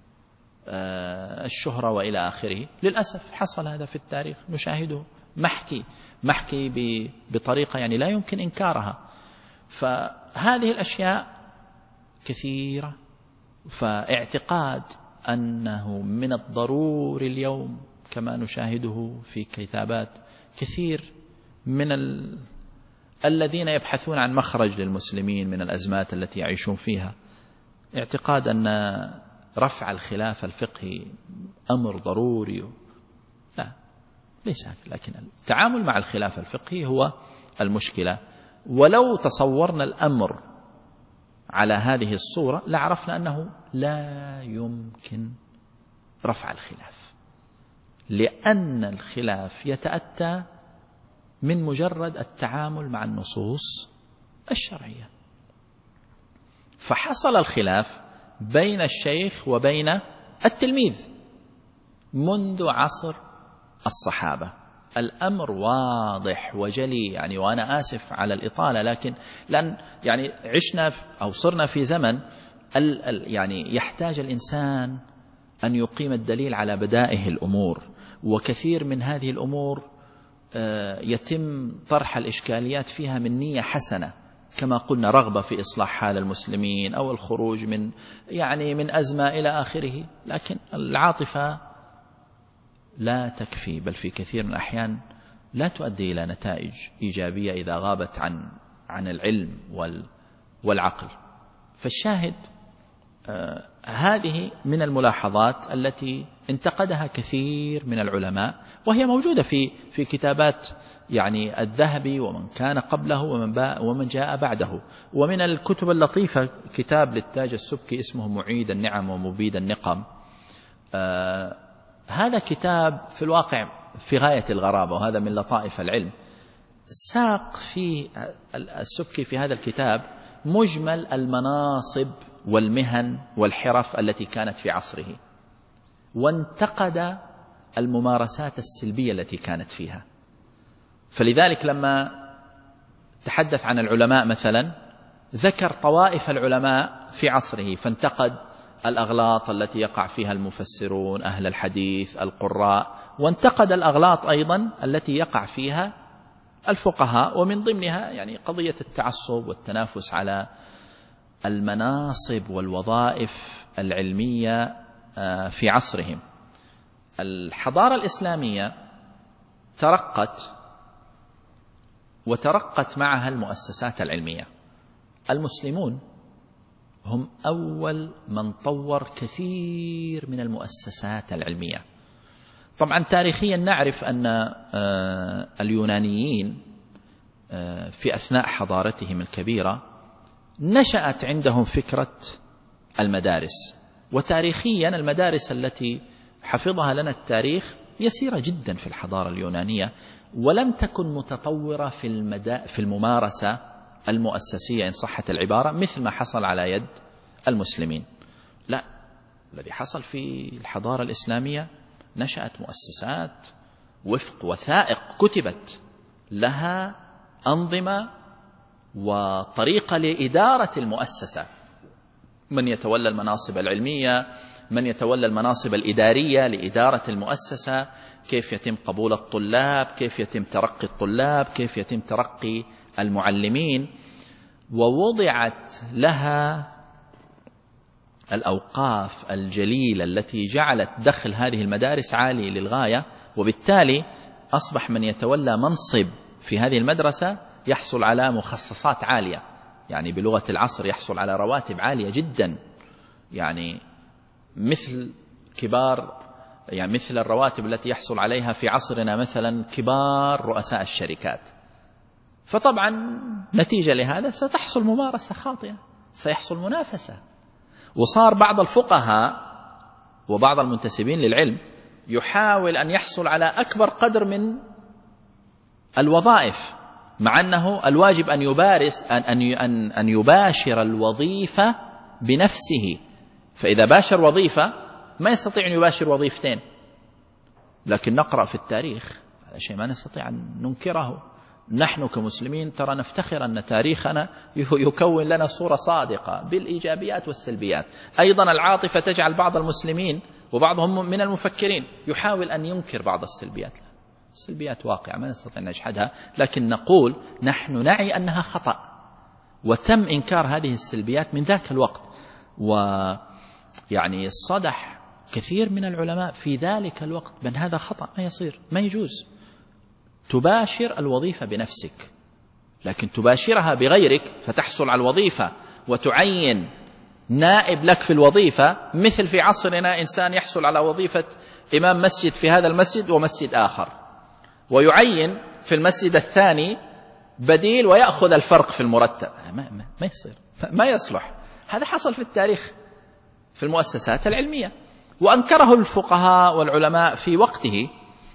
الشهرة وإلى آخره. للأسف حصل هذا في التاريخ، نشاهده محكي بطريقة يعني لا يمكن إنكارها. فهذه الأشياء كثيرة. فاعتقاد أنه من الضروري اليوم كما نشاهده في كتابات كثير من الذين يبحثون عن مخرج للمسلمين من الأزمات التي يعيشون فيها، اعتقاد أن رفع الخلاف الفقهي أمر ضروري. لا، ليس هكذا. لكن التعامل مع الخلاف الفقهي هو المشكلة. ولو تصورنا الأمر على هذه الصورة لعرفنا أنه لا يمكن رفع الخلاف، لأن الخلاف يتأتى من مجرد التعامل مع النصوص الشرعية. فحصل الخلاف بين الشيخ وبين التلميذ منذ عصر الصحابة. الأمر واضح وجلي يعني، وأنا آسف على الإطالة، لكن لأن يعني عشنا أو صرنا في زمن يعني يحتاج الإنسان أن يقيم الدليل على بدائه الأمور، وكثير من هذه الأمور يتم طرح الإشكاليات فيها من نية حسنة، كما قلنا رغبة في إصلاح حال المسلمين أو الخروج من من أزمة إلى آخره. لكن العاطفة لا تكفي، بل في كثير من الأحيان لا تؤدي إلى نتائج إيجابية إذا غابت عن العلم والعقل. فالشاهد هذه من الملاحظات التي انتقدها كثير من العلماء، وهي موجودة في كتابات الذهبي ومن كان قبله ومن جاء بعده. ومن الكتب اللطيفة كتاب للتاج السبكي اسمه معيد النعم ومبيد النقم. هذا كتاب في الواقع في غاية الغرابة، وهذا من لطائف العلم. ساق فيه السبكي في هذا الكتاب مجمل المناصب والمهن والحرف التي كانت في عصره، وانتقد الممارسات السلبية التي كانت فيها. فلذلك لما تحدث عن العلماء مثلا ذكر طوائف العلماء في عصره، فانتقد الأغلاط التي يقع فيها المفسرون أهل الحديث القراء، وانتقد الأغلاط أيضا التي يقع فيها الفقهاء، ومن ضمنها قضية التعصب والتنافس على المناصب والوظائف العلمية في عصرهم. الحضارة الإسلامية ترقت وترقت معها المؤسسات العلمية. المسلمون هم أول من طور كثير من المؤسسات العلمية. طبعا تاريخيا نعرف أن اليونانيين في أثناء حضارتهم الكبيرة نشأت عندهم فكرة المدارس. وتاريخيا المدارس التي حفظها لنا التاريخ يسيرة جدا في الحضارة اليونانية، ولم تكن متطورة في الممارسة المؤسسية إن صحت العبارة مثل ما حصل على يد المسلمين. لا، الذي حصل في الحضارة الإسلامية نشأت مؤسسات وفق وثائق كتبت لها أنظمة وطريقة لإدارة المؤسسة، من يتولى المناصب العلمية، من يتولى المناصب الإدارية لإدارة المؤسسة، كيف يتم قبول الطلاب، كيف يتم ترقي الطلاب، كيف يتم ترقي المعلمين. ووضعت لها الأوقاف الجليلة التي جعلت دخل هذه المدارس عالي للغاية، وبالتالي أصبح من يتولى منصب في هذه المدرسة يحصل على مخصصات عالية، بلغة العصر يحصل على رواتب عالية جدا، مثل كبار مثل الرواتب التي يحصل عليها في عصرنا مثلا كبار رؤساء الشركات. فطبعا نتيجة لهذا ستحصل ممارسة خاطئة، سيحصل منافسة. وصار بعض الفقهاء وبعض المنتسبين للعلم يحاول أن يحصل على أكبر قدر من الوظائف، مع أنه الواجب أن يباشر الوظيفة بنفسه. فإذا باشر وظيفة ما يستطيع أن يباشر وظيفتين. لكن نقرأ في التاريخ، هذا شيء ما نستطيع أن ننكره. نحن كمسلمين ترى نفتخر أن تاريخنا يكون لنا صورة صادقة بالإيجابيات والسلبيات. أيضا العاطفة تجعل بعض المسلمين وبعضهم من المفكرين يحاول أن ينكر بعض السلبيات. السلبيات واقعة ما نستطيع أن نجحدها، لكن نقول نحن نعي أنها خطأ، وتم إنكار هذه السلبيات من ذاك الوقت. ويعني صدح كثير من العلماء في ذلك الوقت بأن هذا خطأ، ما يصير، ما يجوز. تباشر الوظيفة بنفسك، لكن تباشرها بغيرك فتحصل على الوظيفة وتعين نائب لك في الوظيفة، مثل في عصرنا إنسان يحصل على وظيفة إمام مسجد في هذا المسجد ومسجد آخر، ويعين في المسجد الثاني بديل ويأخذ الفرق في المرتب. ما يصير، ما يصلح. هذا حصل في التاريخ في المؤسسات العلمية، وأنكره الفقهاء والعلماء في وقته.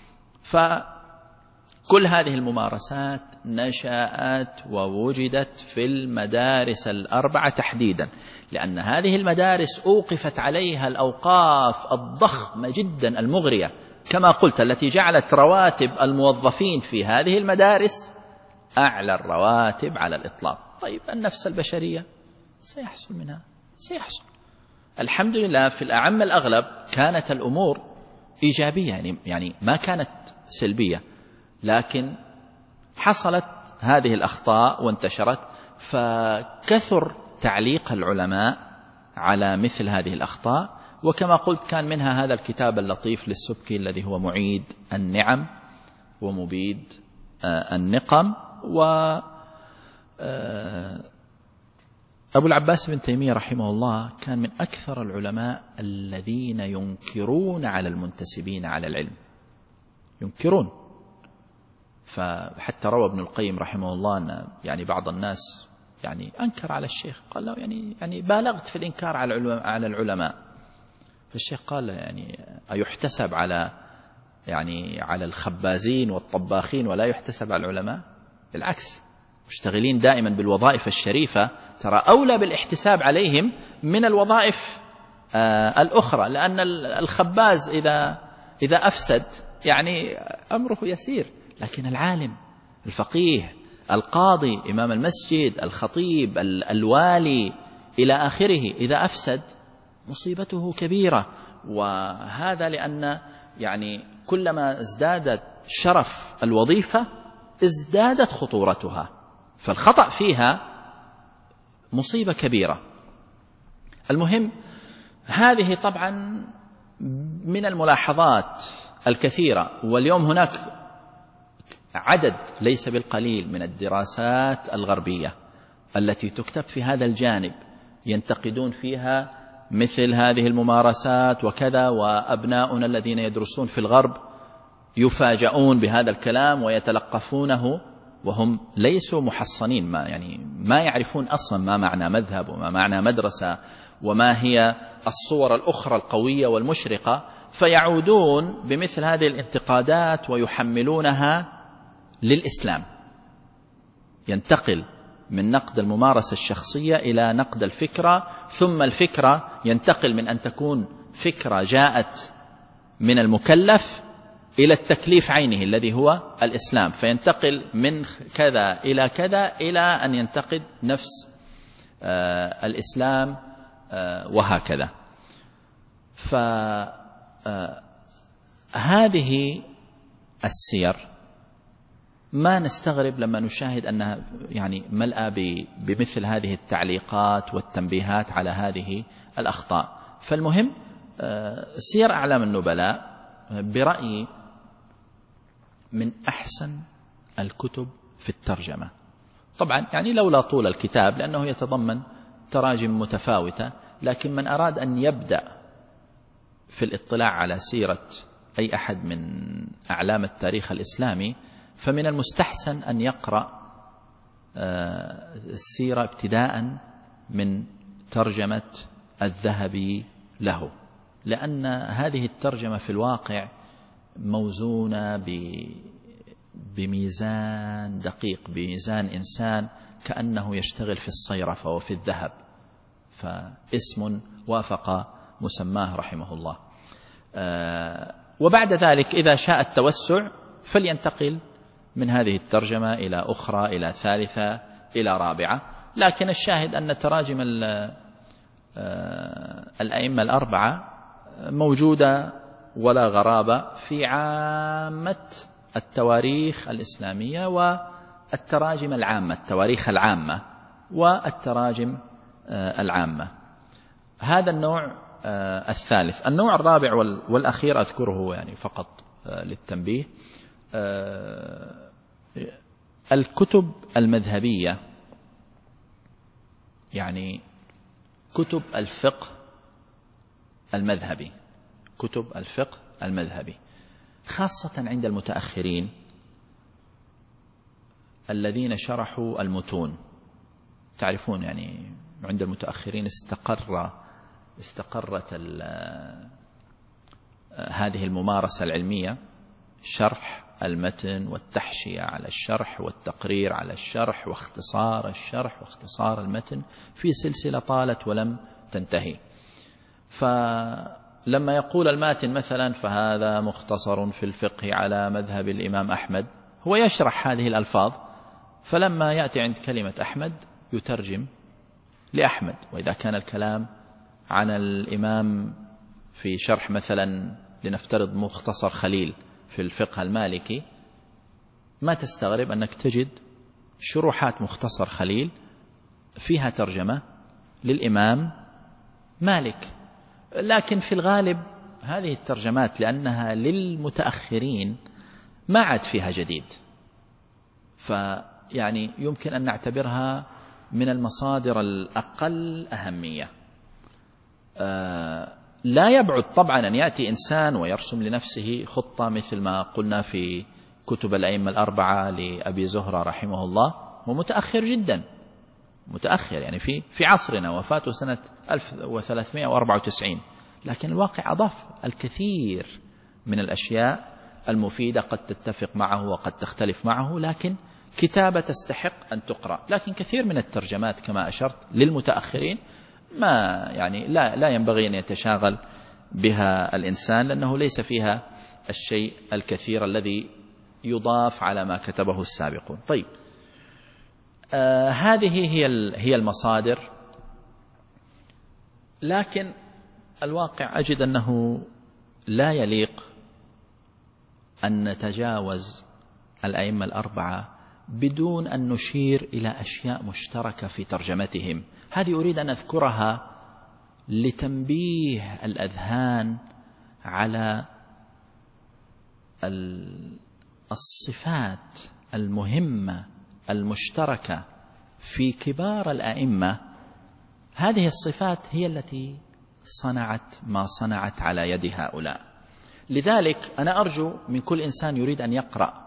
فكل هذه الممارسات نشأت ووجدت في المدارس الأربعة تحديدا، لأن هذه المدارس أوقفت عليها الأوقاف الضخمة جدا المغرية كما قلت، التي جعلت رواتب الموظفين في هذه المدارس أعلى الرواتب على الإطلاق. طيب النفس البشرية سيحصل منها، سيحصل. الحمد لله في الأعم الأغلب كانت الأمور إيجابية، يعني ما كانت سلبية، لكن حصلت هذه الأخطاء وانتشرت، فكثر تعليق العلماء على مثل هذه الأخطاء. وكما قلت كان منها هذا الكتاب اللطيف للسبكي الذي هو معيد النعم ومبيد النقم. أبو العباس بن تيمية رحمه الله كان من أكثر العلماء الذين ينكرون على المنتسبين على العلم، ينكرون. فحتى روى ابن القيم رحمه الله أن يعني بعض الناس يعني أنكر على الشيخ، قال له يعني بالغت في الإنكار على العلماء. فالشيخ قال يعني أيحتسب على الخبازين والطباخين ولا يحتسب على العلماء؟ بالعكس، مشتغلين دائما بالوظائف الشريفة ترى أولى بالاحتساب عليهم من الوظائف الأخرى، لأن الخباز إذا أفسد يعني أمره يسير، لكن العالم الفقيه القاضي إمام المسجد الخطيب الوالي إلى آخره إذا أفسد مصيبته كبيرة. وهذا لأن يعني كلما ازدادت شرف الوظيفة ازدادت خطورتها، فالخطأ فيها مصيبة كبيرة. المهم هذه طبعا من الملاحظات الكثيرة. واليوم هناك عدد ليس بالقليل من الدراسات الغربية التي تكتب في هذا الجانب، ينتقدون فيها مثل هذه الممارسات وكذا، وأبناؤنا الذين يدرسون في الغرب يفاجؤون بهذا الكلام ويتلقفونه وهم ليسوا محصنين، ما يعرفون أصلا ما معنى مذهب وما معنى مدرسة وما هي الصور الأخرى القوية والمشرقة، فيعودون بمثل هذه الانتقادات ويحملونها للإسلام. ينتقل من نقد الممارسة الشخصية إلى نقد الفكرة، ثم الفكرة ينتقل من أن تكون فكرة جاءت من المكلف إلى التكليف عينه الذي هو الإسلام، فينتقل من كذا إلى كذا إلى أن ينتقد نفس الإسلام وهكذا. فهذه السير ما نستغرب لما نشاهد أنها يعني ملأى بمثل هذه التعليقات والتنبيهات على هذه الأخطاء. فالمهم سير أعلام النبلاء برأيي من أحسن الكتب في الترجمة. طبعا يعني لولا طول الكتاب لأنه يتضمن تراجم متفاوتة، لكن من أراد أن يبدأ في الاطلاع على سيرة أي أحد من أعلام التاريخ الإسلامي فمن المستحسن أن يقرأ السيرة ابتداء من ترجمة الذهبي له، لأن هذه الترجمة في الواقع موزونة بميزان دقيق، بميزان إنسان كأنه يشتغل في الصيرفة وفي الذهب، فاسم وافق مسماه رحمه الله. وبعد ذلك إذا شاء التوسع فلينتقل من هذه الترجمة إلى أخرى، إلى ثالثة، إلى رابعة. لكن الشاهد أن تراجم الأئمة الأربعة موجودة ولا غرابة في عامة التواريخ الإسلامية والتراجم العامة، التواريخ العامة والتراجم العامة. هذا النوع الثالث. النوع الرابع والأخير أذكره يعني فقط للتنبيه، الكتب المذهبية، يعني كتب الفقه المذهبي، كتب الفقه المذهبي خاصة عند المتأخرين الذين شرحوا المتون. تعرفون يعني عند المتأخرين استقرت هذه الممارسة العلمية، شرح المتن والتحشية على الشرح والتقرير على الشرح واختصار الشرح واختصار المتن في سلسلة طالت ولم تنتهي. فلما يقول الماتن مثلا فهذا مختصر في الفقه على مذهب الإمام أحمد، هو يشرح هذه الألفاظ، فلما يأتي عند كلمة أحمد يترجم لأحمد. وإذا كان الكلام عن الإمام في شرح مثلا لنفترض مختصر خليل في الفقه المالكي، ما تستغرب أنك تجد شروحات مختصر خليل فيها ترجمة للإمام مالك. لكن في الغالب هذه الترجمات لأنها للمتأخرين ما عاد فيها جديد، فيعني يمكن أن نعتبرها من المصادر الأقل أهمية. لا يبعد طبعا أن يأتي إنسان ويرسم لنفسه خطة مثل ما قلنا في كتب الأئمة الأربعة لأبي زهرة رحمه الله، هو متأخر جدا، متأخر يعني في عصرنا، وفاته سنة 1394، لكن الواقع أضاف الكثير من الأشياء المفيدة، قد تتفق معه وقد تختلف معه، لكن كتابة تستحق أن تقرأ. لكن كثير من الترجمات كما أشرت للمتأخرين ما يعني لا ينبغي أن يتشاغل بها الإنسان، لأنه ليس فيها الشيء الكثير الذي يضاف على ما كتبه السابقون. طيب، هذه هي المصادر، لكن الواقع أجد أنه لا يليق أن نتجاوز الأئمة الأربعة بدون أن نشير إلى أشياء مشتركة في ترجمتهم. هذه أريد أن أذكرها لتنبيه الأذهان على الصفات المهمة المشتركة في كبار الأئمة. هذه الصفات هي التي صنعت ما صنعت على يد هؤلاء. لذلك أنا أرجو من كل إنسان يريد أن يقرأ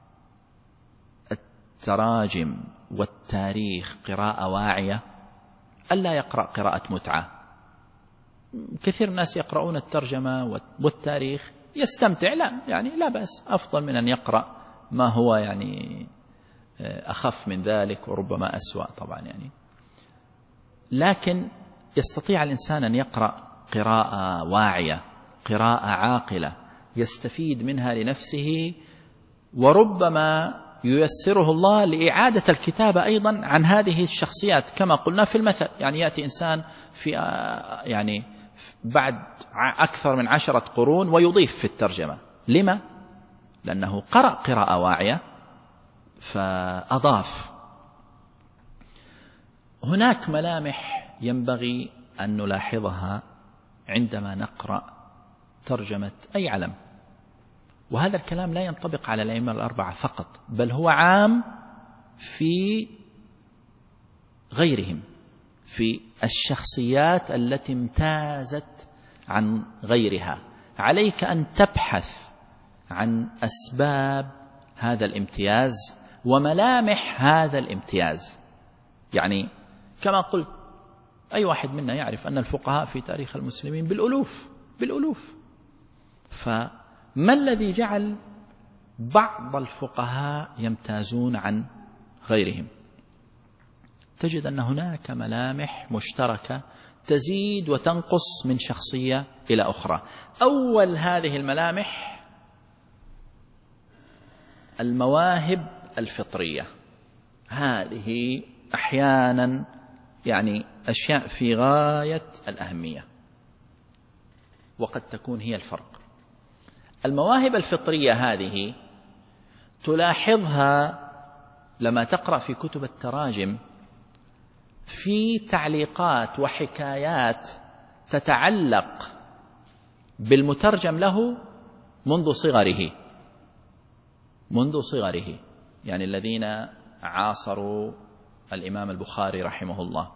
التراجم والتاريخ قراءة واعية ألا يقرأ قراءة متعة. كثير الناس يقرؤون الترجمة والتاريخ يستمتع، لا بأس، أفضل من أن يقرأ ما هو يعني أخف من ذلك وربما أسوأ طبعا يعني. لكن يستطيع الإنسان أن يقرأ قراءة واعية، قراءة عاقلة يستفيد منها لنفسه، وربما ييسره الله لإعادة الكتابة أيضا عن هذه الشخصيات كما قلنا في المثل. يعني يأتي إنسان في يعني بعد أكثر من 10 قرون ويضيف في الترجمة. لما؟ لأنه قرأ قراءة واعية فأضاف. هناك ملامح ينبغي أن نلاحظها عندما نقرأ ترجمة أي علم، وهذا الكلام لا ينطبق على الأئمة الأربعة فقط، بل هو عام في غيرهم، في الشخصيات التي امتازت عن غيرها. عليك أن تبحث عن أسباب هذا الامتياز وملامح هذا الامتياز. يعني كما قلت أي واحد منا يعرف أن الفقهاء في تاريخ المسلمين بالألوف، فما الذي جعل بعض الفقهاء يمتازون عن غيرهم؟ تجد أن هناك ملامح مشتركة تزيد وتنقص من شخصية إلى أخرى. أول هذه الملامح المواهب الفطرية، هذه أحيانا يعني أشياء في غاية الأهمية وقد تكون هي الفرق. المواهب الفطرية هذه تلاحظها لما تقرأ في كتب التراجم في تعليقات وحكايات تتعلق بالمترجم له منذ صغره. يعني الذين عاصروا الإمام البخاري رحمه الله،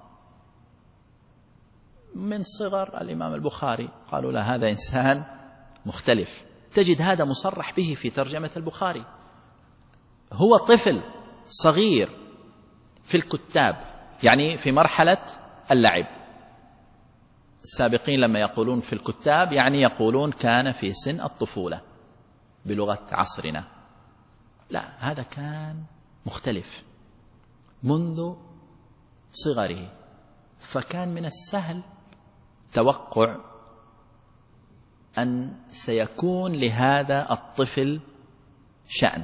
من صغر الإمام البخاري قالوا له هذا إنسان مختلف. تجد هذا مصرح به في ترجمة البخاري. هو طفل صغير في الكتاب، يعني في مرحلة اللعب. السابقين لما يقولون في الكتاب يعني يقولون كان في سن الطفولة بلغة عصرنا. لا، هذا كان مختلف منذ صغره، فكان من السهل توقع أن سيكون لهذا الطفل شأن.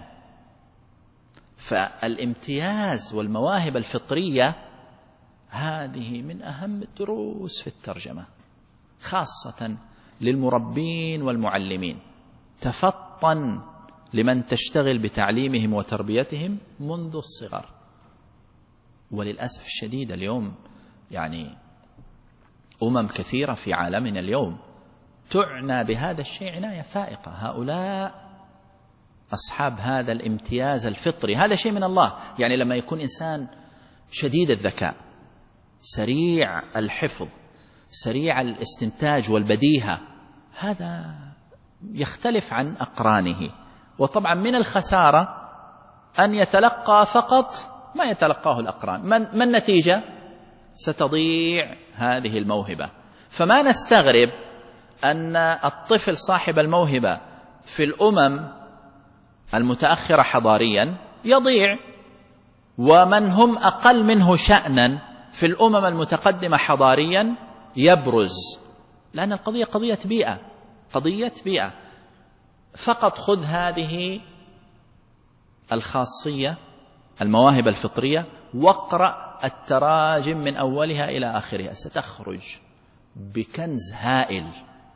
فالامتياز والمواهب الفطرية هذه من أهم الدروس في الترجمة، خاصة للمربين والمعلمين. تفطن لمن تشتغل بتعليمهم وتربيتهم منذ الصغر. وللأسف الشديد اليوم يعني كثيرة في عالمنا اليوم تعنى بهذا الشيء عناية فائقة. هؤلاء أصحاب هذا الامتياز الفطري، هذا شيء من الله. يعني لما يكون إنسان شديد الذكاء، سريع الحفظ، سريع الاستنتاج والبديهة، هذا يختلف عن أقرانه. وطبعا من الخسارة أن يتلقى فقط ما يتلقاه الأقران. ما النتيجة؟ ستضيع هذه الموهبة. فما نستغرب أن الطفل صاحب الموهبة في الأمم المتأخرة حضاريا يضيع، ومن هم أقل منه شأنا في الأمم المتقدمة حضاريا يبرز. لأن القضية قضية بيئة. فقط خذ هذه الخاصية، المواهب الفطرية، واقرأ التراجم من أولها إلى آخرها، ستخرج بكنز هائل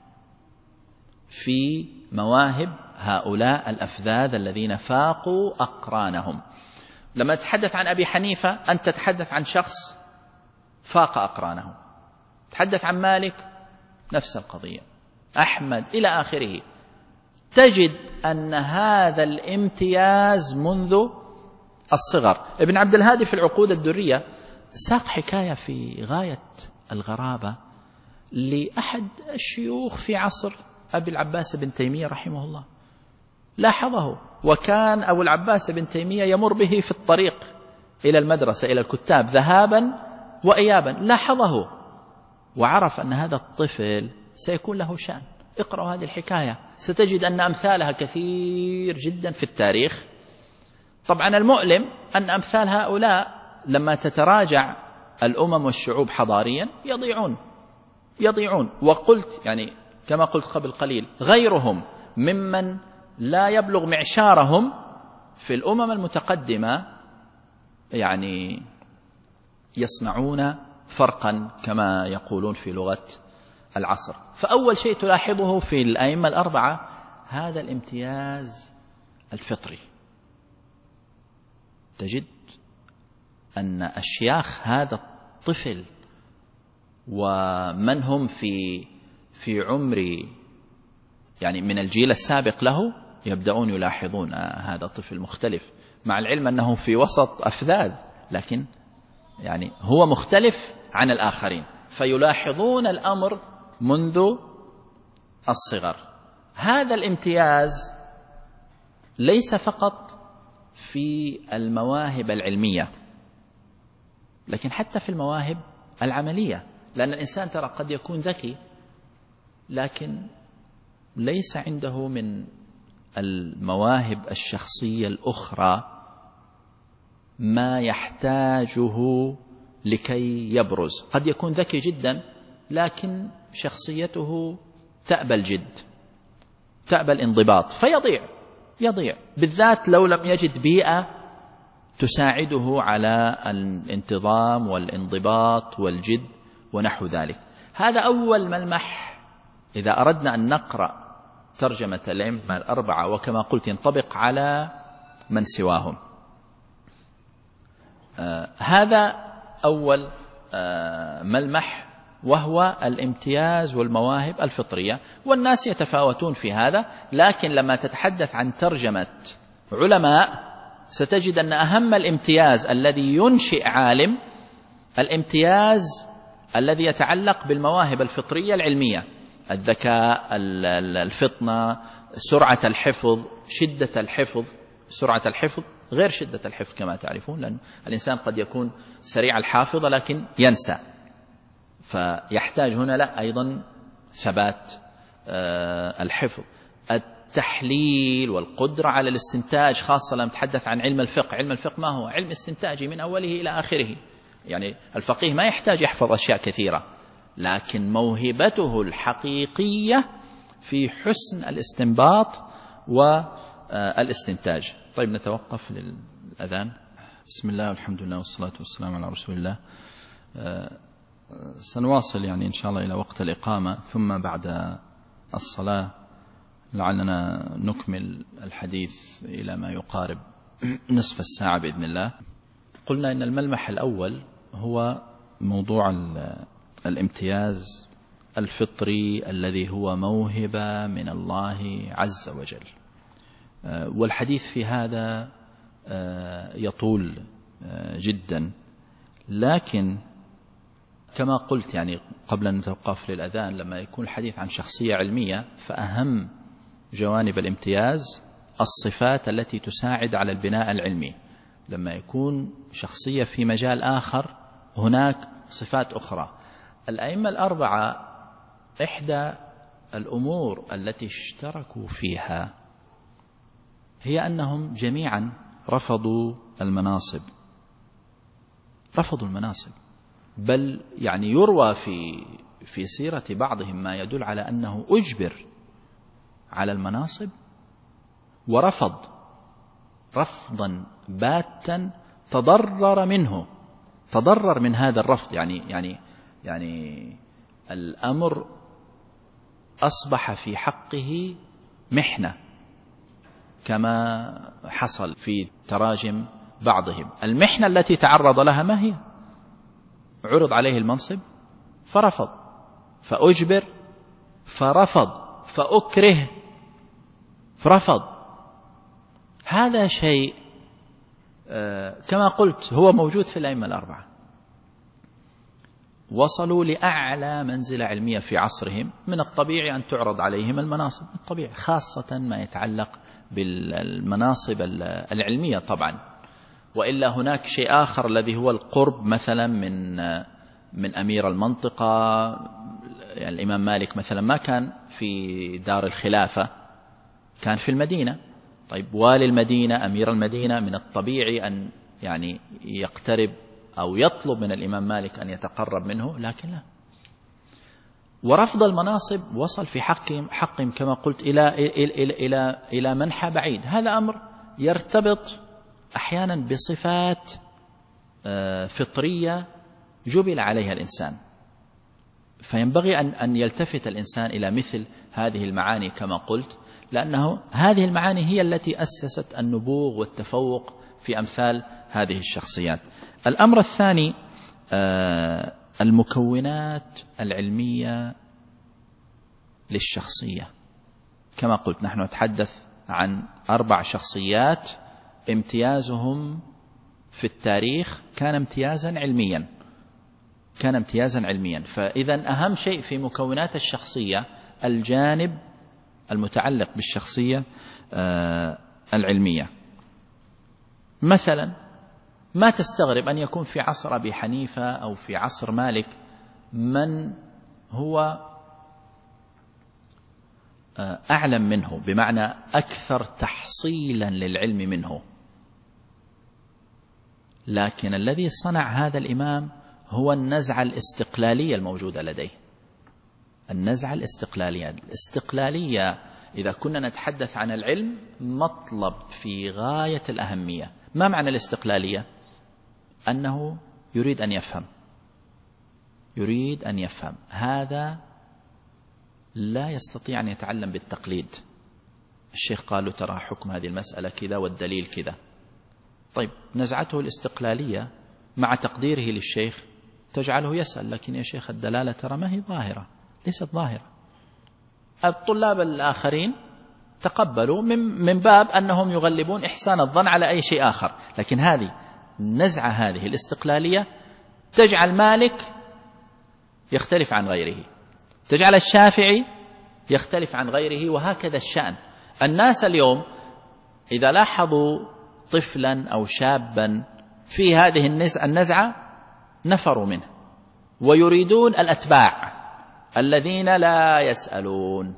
في مواهب هؤلاء الأفذاذ الذين فاقوا أقرانهم. لما تتحدث عن أبي حنيفة أنت تتحدث عن شخص فاق أقرانه، تحدث عن مالك نفس القضية، أحمد إلى آخره. تجد أن هذا الامتياز منذ الصغر. ابن عبد الهادي في العقود الدرية ساق حكاية في غاية الغرابة لأحد الشيوخ في عصر أبي العباس بن تيمية رحمه الله، لاحظه، وكان أبو العباس بن تيمية يمر به في الطريق إلى المدرسة إلى الكتاب ذهابا وإيابا، لاحظه وعرف أن هذا الطفل سيكون له شأن. اقرأوا هذه الحكاية، ستجد أن أمثالها كثير جدا في التاريخ. طبعا المؤلم أن أمثال هؤلاء لما تتراجع الأمم والشعوب حضاريا يضيعون. وقلت يعني كما قلت قبل قليل، غيرهم ممن لا يبلغ معشارهم في الأمم المتقدمة يعني يصنعون فرقا كما يقولون في لغة العصر. فأول شيء تلاحظه في الأئمة الأربعة هذا الامتياز الفطري. تجد أن أشياخ هذا الطفل ومن هم في عمر يعني من الجيل السابق له يبدأون يلاحظون هذا الطفل مختلف، مع العلم أنه في وسط أفذاذ، لكن يعني هو مختلف عن الآخرين، فيلاحظون الأمر منذ الصغر. هذا الامتياز ليس فقط في المواهب العلمية، لكن حتى في المواهب العملية. لأن الإنسان ترى قد يكون ذكي لكن ليس عنده من المواهب الشخصية الأخرى ما يحتاجه لكي يبرز. قد يكون ذكي جدا لكن شخصيته تأبى الجد، تأبى الانضباط، يضيع بالذات لو لم يجد بيئة تساعده على الانتظام والانضباط والجد ونحو ذلك. هذا أول ملمح إذا أردنا أن نقرأ ترجمة الأئمة الأربعة، وكما قلت ينطبق على من سواهم. هذا أول ملمح، وهو الامتياز والمواهب الفطرية، والناس يتفاوتون في هذا. لكن لما تتحدث عن ترجمة علماء ستجد أن أهم الامتياز الذي ينشئ عالم الامتياز الذي يتعلق بالمواهب الفطرية العلمية: الذكاء، الفطنة، سرعة الحفظ، شدة الحفظ. سرعة الحفظ غير شدة الحفظ كما تعرفون، لأن الإنسان قد يكون سريع الحافظة لكن ينسى، فيحتاج هنا لا أيضا ثبات الحفظ. التحليل والقدرة على الاستنتاج، خاصة لما نتحدث عن علم الفقه. علم الفقه ما هو؟ علم استنتاجي من أوله إلى آخره. يعني الفقيه ما يحتاج يحفظ أشياء كثيرة، لكن موهبته الحقيقية في حسن الاستنباط والاستنتاج. طيب نتوقف للأذان. بسم الله والحمد لله والصلاة والسلام على رسول الله. سنواصل يعني إن شاء الله إلى وقت الإقامة، ثم بعد الصلاة لعلنا نكمل الحديث إلى ما يقارب نصف الساعة بإذن الله. قلنا إن الملمح الأول هو موضوع الامتياز الفطري الذي هو موهبة من الله عز وجل، والحديث في هذا يطول جدا. لكن كما قلت يعني قبل أن نتوقف للأذان، لما يكون الحديث عن شخصية علمية فأهم جوانب الامتياز الصفات التي تساعد على البناء العلمي. لما يكون شخصية في مجال آخر هناك صفات أخرى. الأئمة الأربعة إحدى الأمور التي اشتركوا فيها هي أنهم جميعا رفضوا المناصب. بل يعني يروى في سيرة بعضهم ما يدل على أنه أجبر على المناصب ورفض رفضا باتا، تضرر من هذا الرفض. يعني الأمر أصبح في حقه محنة، كما حصل في تراجم بعضهم. المحنة التي تعرض لها ما هي؟ عرض عليه المنصب فرفض، فأجبر فرفض، فأكره فرفض. هذا شيء كما قلت هو موجود في الأئمة الأربعة. وصلوا لأعلى منزلة علمية في عصرهم، من الطبيعي أن تعرض عليهم المناصب، الطبيعي، خاصة ما يتعلق بالمناصب العلمية طبعا. وإلا هناك شيء آخر الذي هو القرب مثلا من أمير المنطقة. يعني الإمام مالك مثلا ما كان في دار الخلافة، كان في المدينة. طيب والي المدينة، أمير المدينة، من الطبيعي أن يعني يقترب أو يطلب من الإمام مالك أن يتقرب منه، لكن لا. ورفض المناصب وصل في حقهم كما قلت إلى منحى بعيد. هذا أمر يرتبط أحيانا بصفات فطرية جبل عليها الإنسان، فينبغي أن يلتفت الإنسان إلى مثل هذه المعاني كما قلت، لأنه هذه المعاني هي التي أسست النبوغ والتفوق في أمثال هذه الشخصيات. الأمر الثاني المكونات العلمية للشخصية. كما قلت نحن نتحدث عن 4 شخصيات امتيازهم في التاريخ كان امتيازا علميا. فإذا أهم شيء في مكونات الشخصية الجانب المتعلق بالشخصية العلمية. مثلا ما تستغرب أن يكون في عصر أبي حنيفة أو في عصر مالك من هو أعلم منه، بمعنى أكثر تحصيلا للعلم منه، لكن الذي صنع هذا الإمام هو النزعة الاستقلالية الموجودة لديه. النزعة الاستقلالية إذا كنا نتحدث عن العلم مطلب في غاية الأهمية. ما معنى الاستقلالية؟ أنه يريد أن يفهم. هذا لا يستطيع أن يتعلم بالتقليد. الشيخ قال له ترى حكم هذه المسألة كذا والدليل كذا. طيب نزعته الاستقلالية مع تقديره للشيخ تجعله يسأل، لكن يا شيخ الدلالة ترى ما هي ظاهرة، ليست ظاهرة. الطلاب الآخرين تقبلوا من باب أنهم يغلبون إحسان الظن على أي شيء آخر، لكن هذه النزعة، هذه الاستقلالية تجعل مالك يختلف عن غيره، تجعل الشافعي يختلف عن غيره، وهكذا الشأن. الناس اليوم إذا لاحظوا طفلا أو شابا في هذه النزعة نفروا منه، ويريدون الأتباع الذين لا يسألون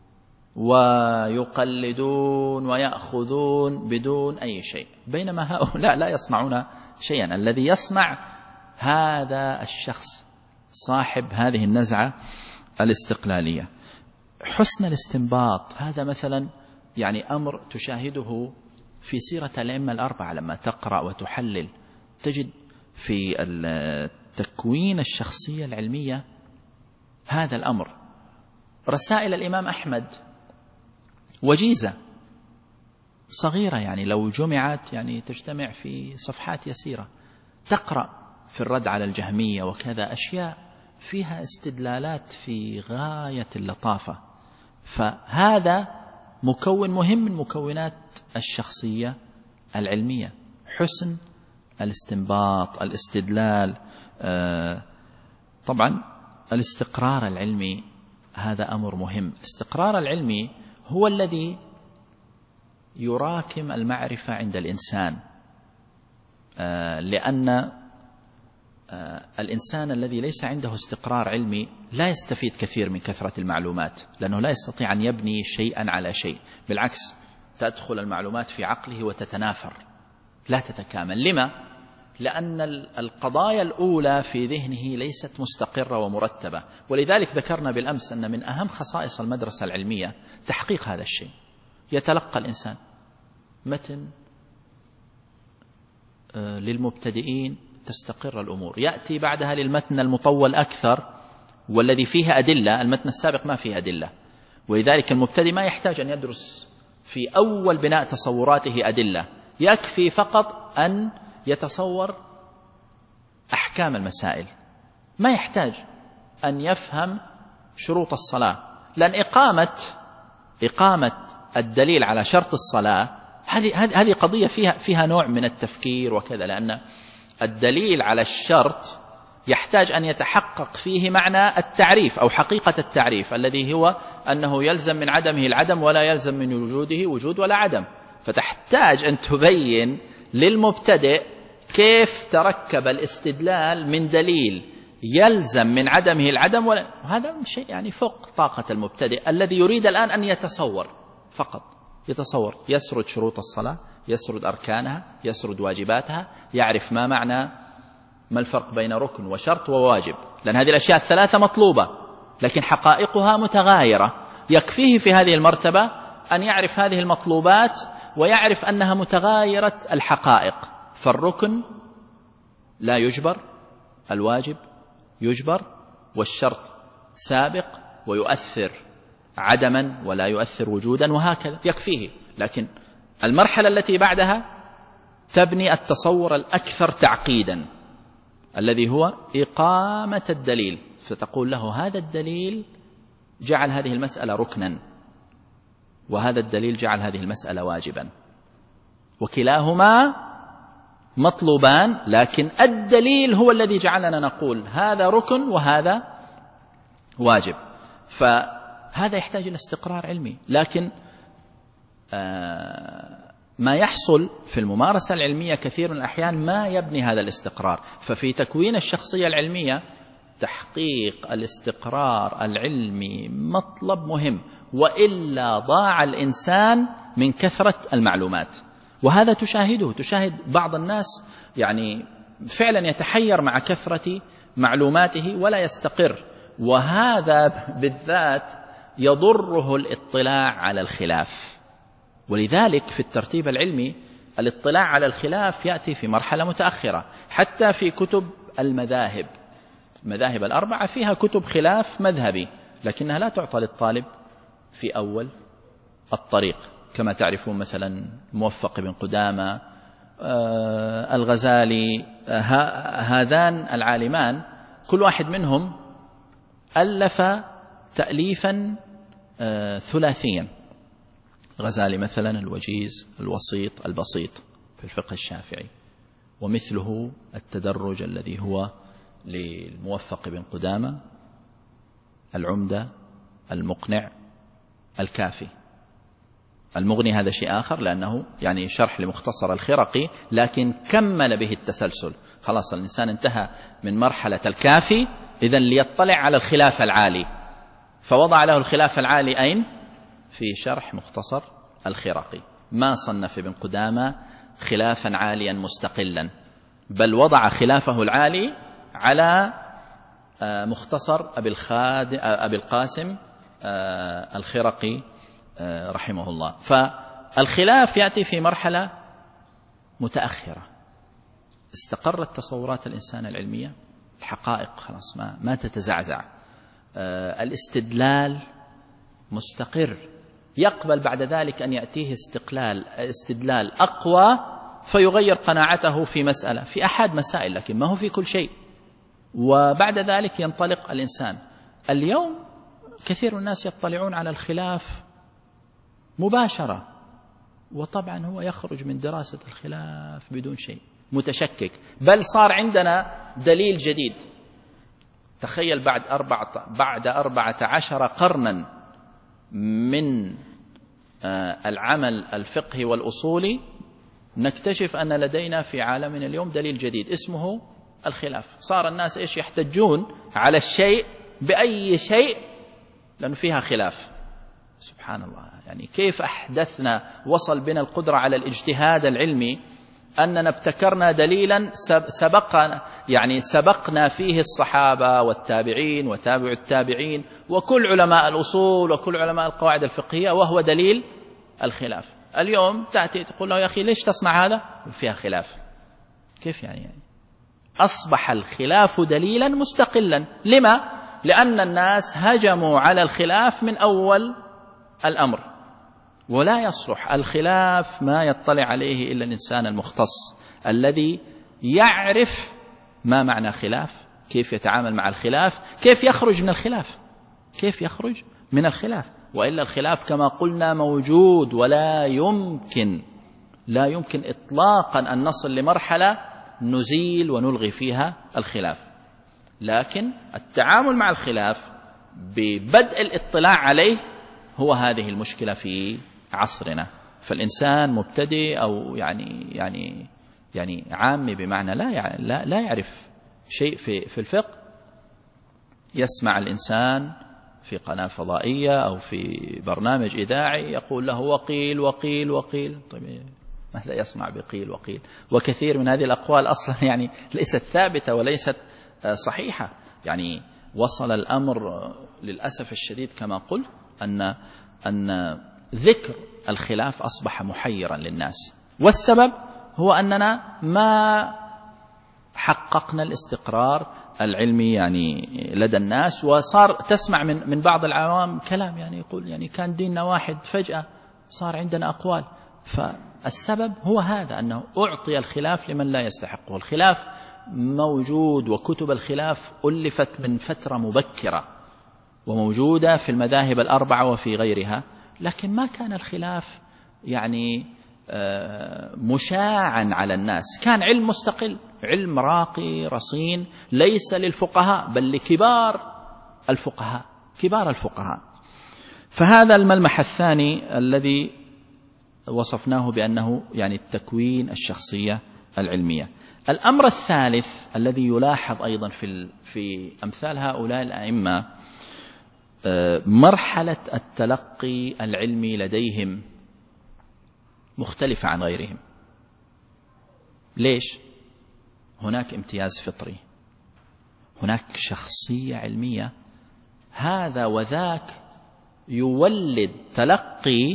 ويقلدون ويأخذون بدون أي شيء، بينما هؤلاء لا يصنعون شيئا. الذي يصنع هذا الشخص صاحب هذه النزعة الاستقلالية. حسن الاستنباط هذا مثلا يعني أمر تشاهده في سيرة الأئمة الأربعة، لما تقرأ وتحلل تجد في التكوين الشخصية العلمية هذا الأمر. رسائل الإمام أحمد وجيزة صغيرة، يعني لو جمعت يعني تجتمع في صفحات يسيرة، تقرأ في الرد على الجهمية وكذا أشياء فيها استدلالات في غاية اللطافة. فهذا مكون مهم من مكونات الشخصية العلمية، حسن الاستنباط، الاستدلال. طبعا الاستقرار العلمي هذا أمر مهم. الاستقرار العلمي هو الذي يراكم المعرفة عند الإنسان، لأن الإنسان الذي ليس عنده استقرار علمي لا يستفيد كثير من كثرة المعلومات، لأنه لا يستطيع أن يبني شيئا على شيء، بالعكس تدخل المعلومات في عقله وتتنافر لا تتكامل. لما؟ لأن القضايا الأولى في ذهنه ليست مستقرة ومرتبة. ولذلك ذكرنا بالأمس أن من أهم خصائص المدرسة العلمية تحقيق هذا الشيء. يتلقى الإنسان متن للمبتدئين تستقر الأمور، يأتي بعدها للمتن المطول أكثر والذي فيه أدلة، المتن السابق ما فيه أدلة، ولذلك المبتدئ ما يحتاج أن يدرس في أول بناء تصوراته أدلة، يكفي فقط أن يتصور أحكام المسائل، ما يحتاج أن يفهم شروط الصلاة، لأن إقامة الدليل على شرط الصلاة هذه قضية فيها نوع من التفكير وكذا، لأن الدليل على الشرط يحتاج أن يتحقق فيه معنى التعريف أو حقيقة التعريف، الذي هو أنه يلزم من عدمه العدم ولا يلزم من وجوده وجود ولا عدم. فتحتاج أن تبين للمبتدئ كيف تركب الاستدلال من دليل يلزم من عدمه العدم وهذا شيء يعني فوق طاقة المبتدئ الذي يريد الآن أن يتصور، فقط يتصور، يسرد شروط الصلاة، يسرد أركانها، يسرد واجباتها، يعرف ما الفرق بين ركن وشرط وواجب، لأن هذه الأشياء الثلاثة مطلوبة لكن حقائقها متغايرة. يكفيه في هذه المرتبة أن يعرف هذه المطلوبات ويعرف أنها متغايرة الحقائق، فالركن لا يجبر، الواجب يجبر، والشرط سابق ويؤثر عدما ولا يؤثر وجودا، وهكذا يكفيه. لكن المرحلة التي بعدها تبني التصور الأكثر تعقيدا الذي هو إقامة الدليل، فتقول له هذا الدليل جعل هذه المسألة ركنا وهذا الدليل جعل هذه المسألة واجبا، وكلاهما مطلوبان، لكن الدليل هو الذي جعلنا نقول هذا ركن وهذا واجب. فهذا يحتاج إلى استقرار علمي. لكن ما يحصل في الممارسة العلمية كثير من الأحيان ما يبني هذا الاستقرار. ففي تكوين الشخصية العلمية تحقيق الاستقرار العلمي مطلب مهم، وإلا ضاع الإنسان من كثرة المعلومات. وهذا تشاهد بعض الناس يعني فعلا يتحير مع كثرة معلوماته ولا يستقر، وهذا بالذات يضره الاطلاع على الخلاف. ولذلك في الترتيب العلمي الاطلاع على الخلاف يأتي في مرحلة متأخرة. حتى في كتب المذاهب الأربعة فيها كتب خلاف مذهبي، لكنها لا تعطى للطالب في أول الطريق، كما تعرفون مثلا موفق بن قدامة، الغزالي، هذان العالمان كل واحد منهم ألف تأليفا ثلاثيا. غزالي مثلا الوجيز، الوسيط، البسيط في الفقه الشافعي، ومثله التدرج الذي هو للموفق بن قدامة، العمدة، المقنع، الكافي. المغني هذا شيء آخر لأنه يعني شرح لمختصر الخرقي، لكن كمل به التسلسل. خلاص الإنسان انتهى من مرحلة الكافي، إذن ليطلع على الخلاف العالي، فوضع له الخلاف العالي أين؟ في شرح مختصر الخرقي. ما صنف ابن قدامة خلافا عاليا مستقلا، بل وضع خلافه العالي على مختصر أبي القاسم الخرقي رحمه الله. فالخلاف يأتي في مرحلة متأخرة، استقرت تصورات الإنسان العلمية، الحقائق خلاص ما تتزعزع، الاستدلال مستقر، يقبل بعد ذلك أن يأتيه استدلال أقوى فيغير قناعته في مسألة، في أحد مسائل، لكن ما هو في كل شيء، وبعد ذلك ينطلق الإنسان. اليوم كثير من الناس يطلعون على الخلاف مباشرة، وطبعا هو يخرج من دراسة الخلاف بدون شيء، متشكك. بل صار عندنا دليل جديد، تخيل بعد 14 قرنا من العمل الفقهي والأصولي نكتشف أن لدينا في عالمنا اليوم دليل جديد اسمه الخلاف. صار الناس إيش يحتجون على الشيء بأي شيء لأنه فيها خلاف. سبحان الله، يعني كيف أحدثنا، وصل بنا القدرة على الاجتهاد العلمي أننا ابتكرنا دليلا سبقنا فيه الصحابة والتابعين وتابع التابعين وكل علماء الأصول وكل علماء القواعد الفقهية، وهو دليل الخلاف. اليوم تأتي تقول له يا أخي ليش تصنع هذا؟ فيها خلاف. كيف يعني أصبح الخلاف دليلا مستقلا. لما؟ لأن الناس هجموا على الخلاف من أول الأمر، ولا يصلح الخلاف ما يطلع عليه إلا الإنسان المختص الذي يعرف ما معنى خلاف، كيف يتعامل مع الخلاف، كيف يخرج من الخلاف. وإلا الخلاف كما قلنا موجود، ولا يمكن إطلاقا أن نصل لمرحلة نزيل ونلغي فيها الخلاف. لكن التعامل مع الخلاف ببدء الاطلاع عليه هو هذه المشكلة في عصرنا. فالإنسان مبتدئ أو يعني عامي بمعنى لا يعرف شيء في الفقه، يسمع الإنسان في قناة فضائية أو في برنامج إذاعي يقول له وقيل وقيل وقيل. طيب ماذا يصنع بقيل وقيل؟ وكثير من هذه الأقوال أصلا يعني ليست ثابتة وليست صحيحة. يعني وصل الأمر للأسف الشديد كما قلت أن ذكر الخلاف أصبح محيرا للناس، والسبب هو أننا ما حققنا الاستقرار العلمي يعني لدى الناس. وصار تسمع من بعض العوام كلام يقول كان ديننا واحد، فجأة صار عندنا أقوال. فالسبب هو هذا، أنه أعطي الخلاف لمن لا يستحقه. الخلاف موجود، وكتب الخلاف ألفت من فترة مبكرة وموجودة في المذاهب الأربعة وفي غيرها، لكن ما كان الخلاف مشاعا على الناس، كان علم مستقل، علم راقي رصين، ليس للفقهاء بل لكبار الفقهاء. فهذا الملمح الثاني الذي وصفناه بأنه التكوين الشخصية العلمية. الأمر الثالث الذي يلاحظ أيضا في أمثال هؤلاء الأئمة، مرحلة التلقي العلمي لديهم مختلفة عن غيرهم. ليش؟ هناك امتياز فطري، هناك شخصية علمية، هذا وذاك يولد تلقي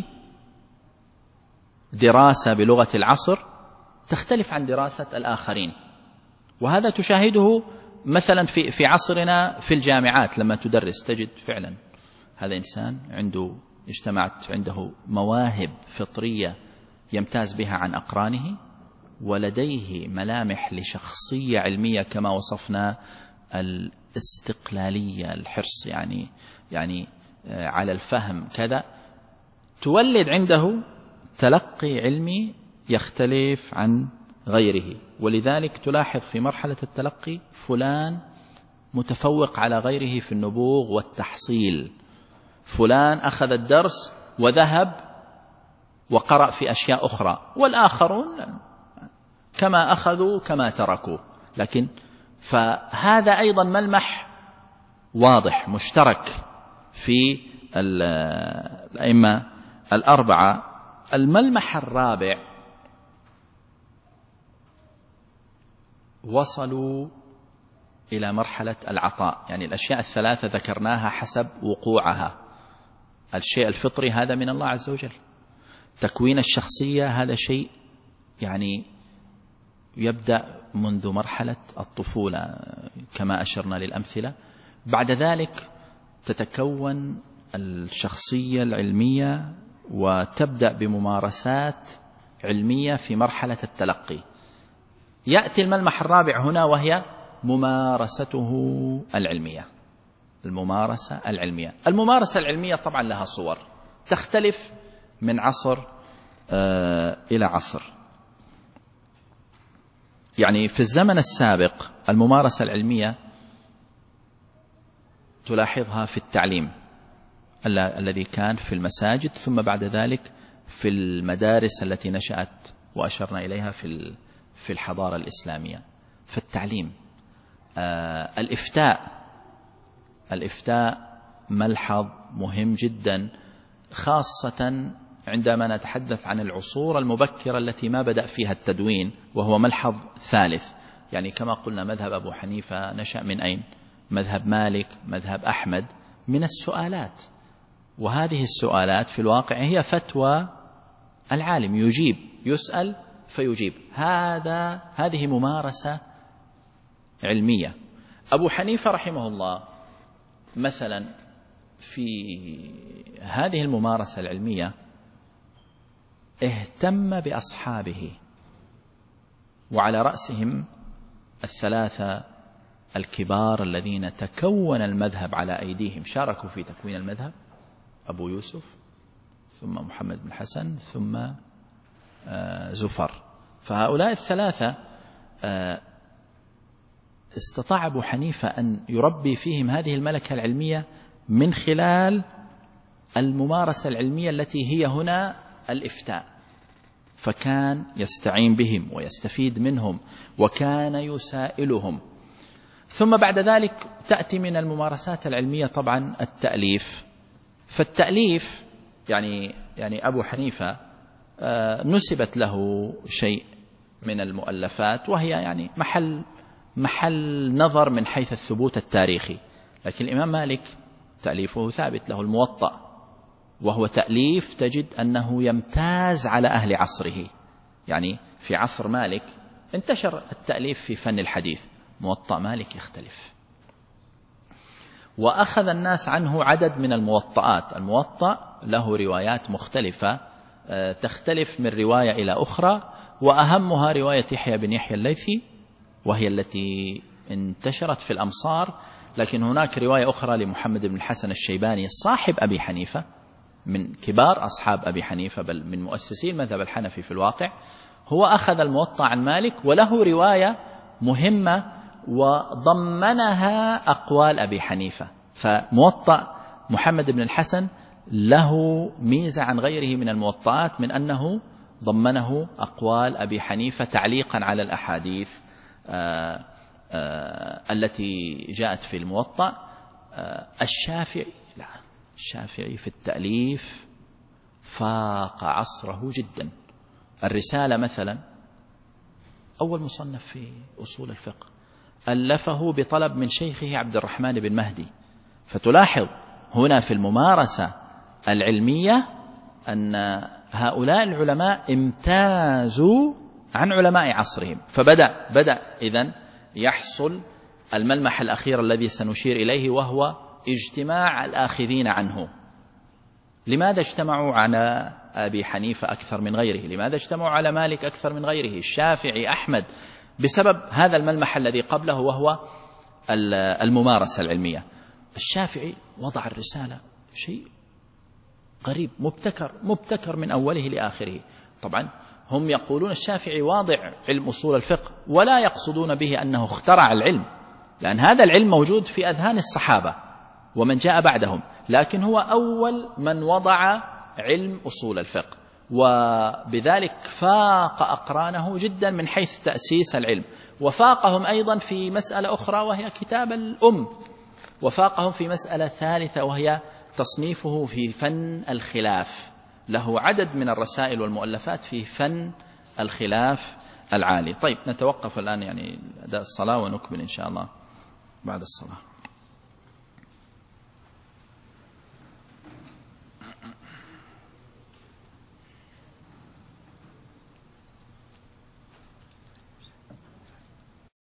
دراسة بلغة العصر تختلف عن دراسة الآخرين. وهذا تشاهده مثلا في عصرنا في الجامعات، لما تدرس تجد فعلا هذا إنسان اجتمعت عنده مواهب فطرية يمتاز بها عن أقرانه، ولديه ملامح لشخصية علمية كما وصفنا الاستقلالية، الحرص يعني على الفهم كذا، تولد عنده تلقي علمي يختلف عن غيره. ولذلك تلاحظ في مرحلة التلقي فلان متفوق على غيره في النبوغ والتحصيل، فلان أخذ الدرس وذهب وقرأ في أشياء أخرى، والآخرون كما أخذوا كما تركوا. لكن فهذا أيضا ملمح واضح مشترك في الأئمة الأربعة. الملمح الرابع، وصلوا إلى مرحلة العطاء، يعني الأشياء الثلاثة ذكرناها حسب وقوعها. الشيء الفطري هذا من الله عز وجل، تكوين الشخصية هذا شيء يعني يبدأ منذ مرحلة الطفولة كما أشرنا للأمثلة. بعد ذلك تتكون الشخصية العلمية وتبدأ بممارسات علمية في مرحلة التلقي. يأتي الملمح الرابع هنا وهي ممارسته العلمية. الممارسة العلمية، الممارسة العلمية طبعا لها صور تختلف من عصر إلى عصر. يعني في الزمن السابق الممارسة العلمية تلاحظها في التعليم الذي كان في المساجد، ثم بعد ذلك في المدارس التي نشأت وأشرنا إليها في الحضارة الإسلامية. فالتعليم، الإفتاء ملحظ مهم جدا، خاصة عندما نتحدث عن العصور المبكرة التي ما بدأ فيها التدوين، وهو ملحظ ثالث. يعني كما قلنا مذهب أبو حنيفة نشأ من أين؟ مذهب مالك، مذهب أحمد، من السؤالات، وهذه السؤالات في الواقع هي فتوى العالم، يجيب، يسأل فيجيب. هذه ممارسة علمية. أبو حنيفة رحمه الله مثلا في هذه الممارسة العلمية اهتم بأصحابه، وعلى رأسهم الثلاثة الكبار الذين تكون المذهب على أيديهم، شاركوا في تكوين المذهب: أبو يوسف، ثم محمد بن حسن، ثم زفر. فهؤلاء الثلاثة استطاع أبو حنيفة أن يربي فيهم هذه الملكة العلمية من خلال الممارسة العلمية التي هي هنا الإفتاء، فكان يستعين بهم ويستفيد منهم وكان يسائلهم. ثم بعد ذلك تأتي من الممارسات العلمية طبعا التأليف. فالتأليف يعني أبو حنيفة نسبت له شيء من المؤلفات، وهي يعني محل نظر من حيث الثبوت التاريخي. لكن الإمام مالك تأليفه ثابت، له الموطأ، وهو تأليف تجد أنه يمتاز على أهل عصره. يعني في عصر مالك انتشر التأليف في فن الحديث، موطأ مالك يختلف، وأخذ الناس عنه عدد من الموطئات. الموطأ له روايات مختلفة تختلف من رواية إلى أخرى، وأهمها رواية يحيى بن يحيى الليثي، وهي التي انتشرت في الأمصار. لكن هناك رواية أخرى لمحمد بن الحسن الشيباني صاحب أبي حنيفة، من كبار أصحاب أبي حنيفة، بل من مؤسسي المذهب الحنفي في الواقع. هو أخذ الموطأ عن مالك، وله رواية مهمة وضمنها أقوال أبي حنيفة. فموطأ محمد بن الحسن له ميزة عن غيره من الموطئات من أنه ضمنه أقوال أبي حنيفة تعليقا على الأحاديث التي جاءت في الموطأ. الشافعي في التأليف فاق عصره جدا. الرسالة مثلا أول مصنف في أصول الفقه، ألفه بطلب من شيخه عبد الرحمن بن مهدي. فتلاحظ هنا في الممارسة العلمية أن هؤلاء العلماء امتازوا عن علماء عصرهم. فبدأ إذن يحصل الملمح الأخير الذي سنشير إليه، وهو اجتماع الآخذين عنه. لماذا اجتمعوا على أبي حنيفة أكثر من غيره؟ لماذا اجتمعوا على مالك أكثر من غيره؟ الشافعي، أحمد، بسبب هذا الملمح الذي قبله، وهو الممارسة العلمية. الشافعي وضع الرسالة شيء غريب، مبتكر من أوله لآخره. طبعا هم يقولون الشافعي واضع علم أصول الفقه، ولا يقصدون به أنه اخترع العلم، لأن هذا العلم موجود في أذهان الصحابة ومن جاء بعدهم، لكن هو أول من وضع علم أصول الفقه، وبذلك فاق أقرانه جدا من حيث تأسيس العلم، وفاقهم أيضا في مسألة أخرى وهي كتاب الأم، وفاقهم في مسألة ثالثة وهي تصنيفه في فن الخلاف، له عدد من الرسائل والمؤلفات في فن الخلاف العالي. طيب نتوقف الآن يعني أداء الصلاة ونكمل إن شاء الله بعد الصلاة.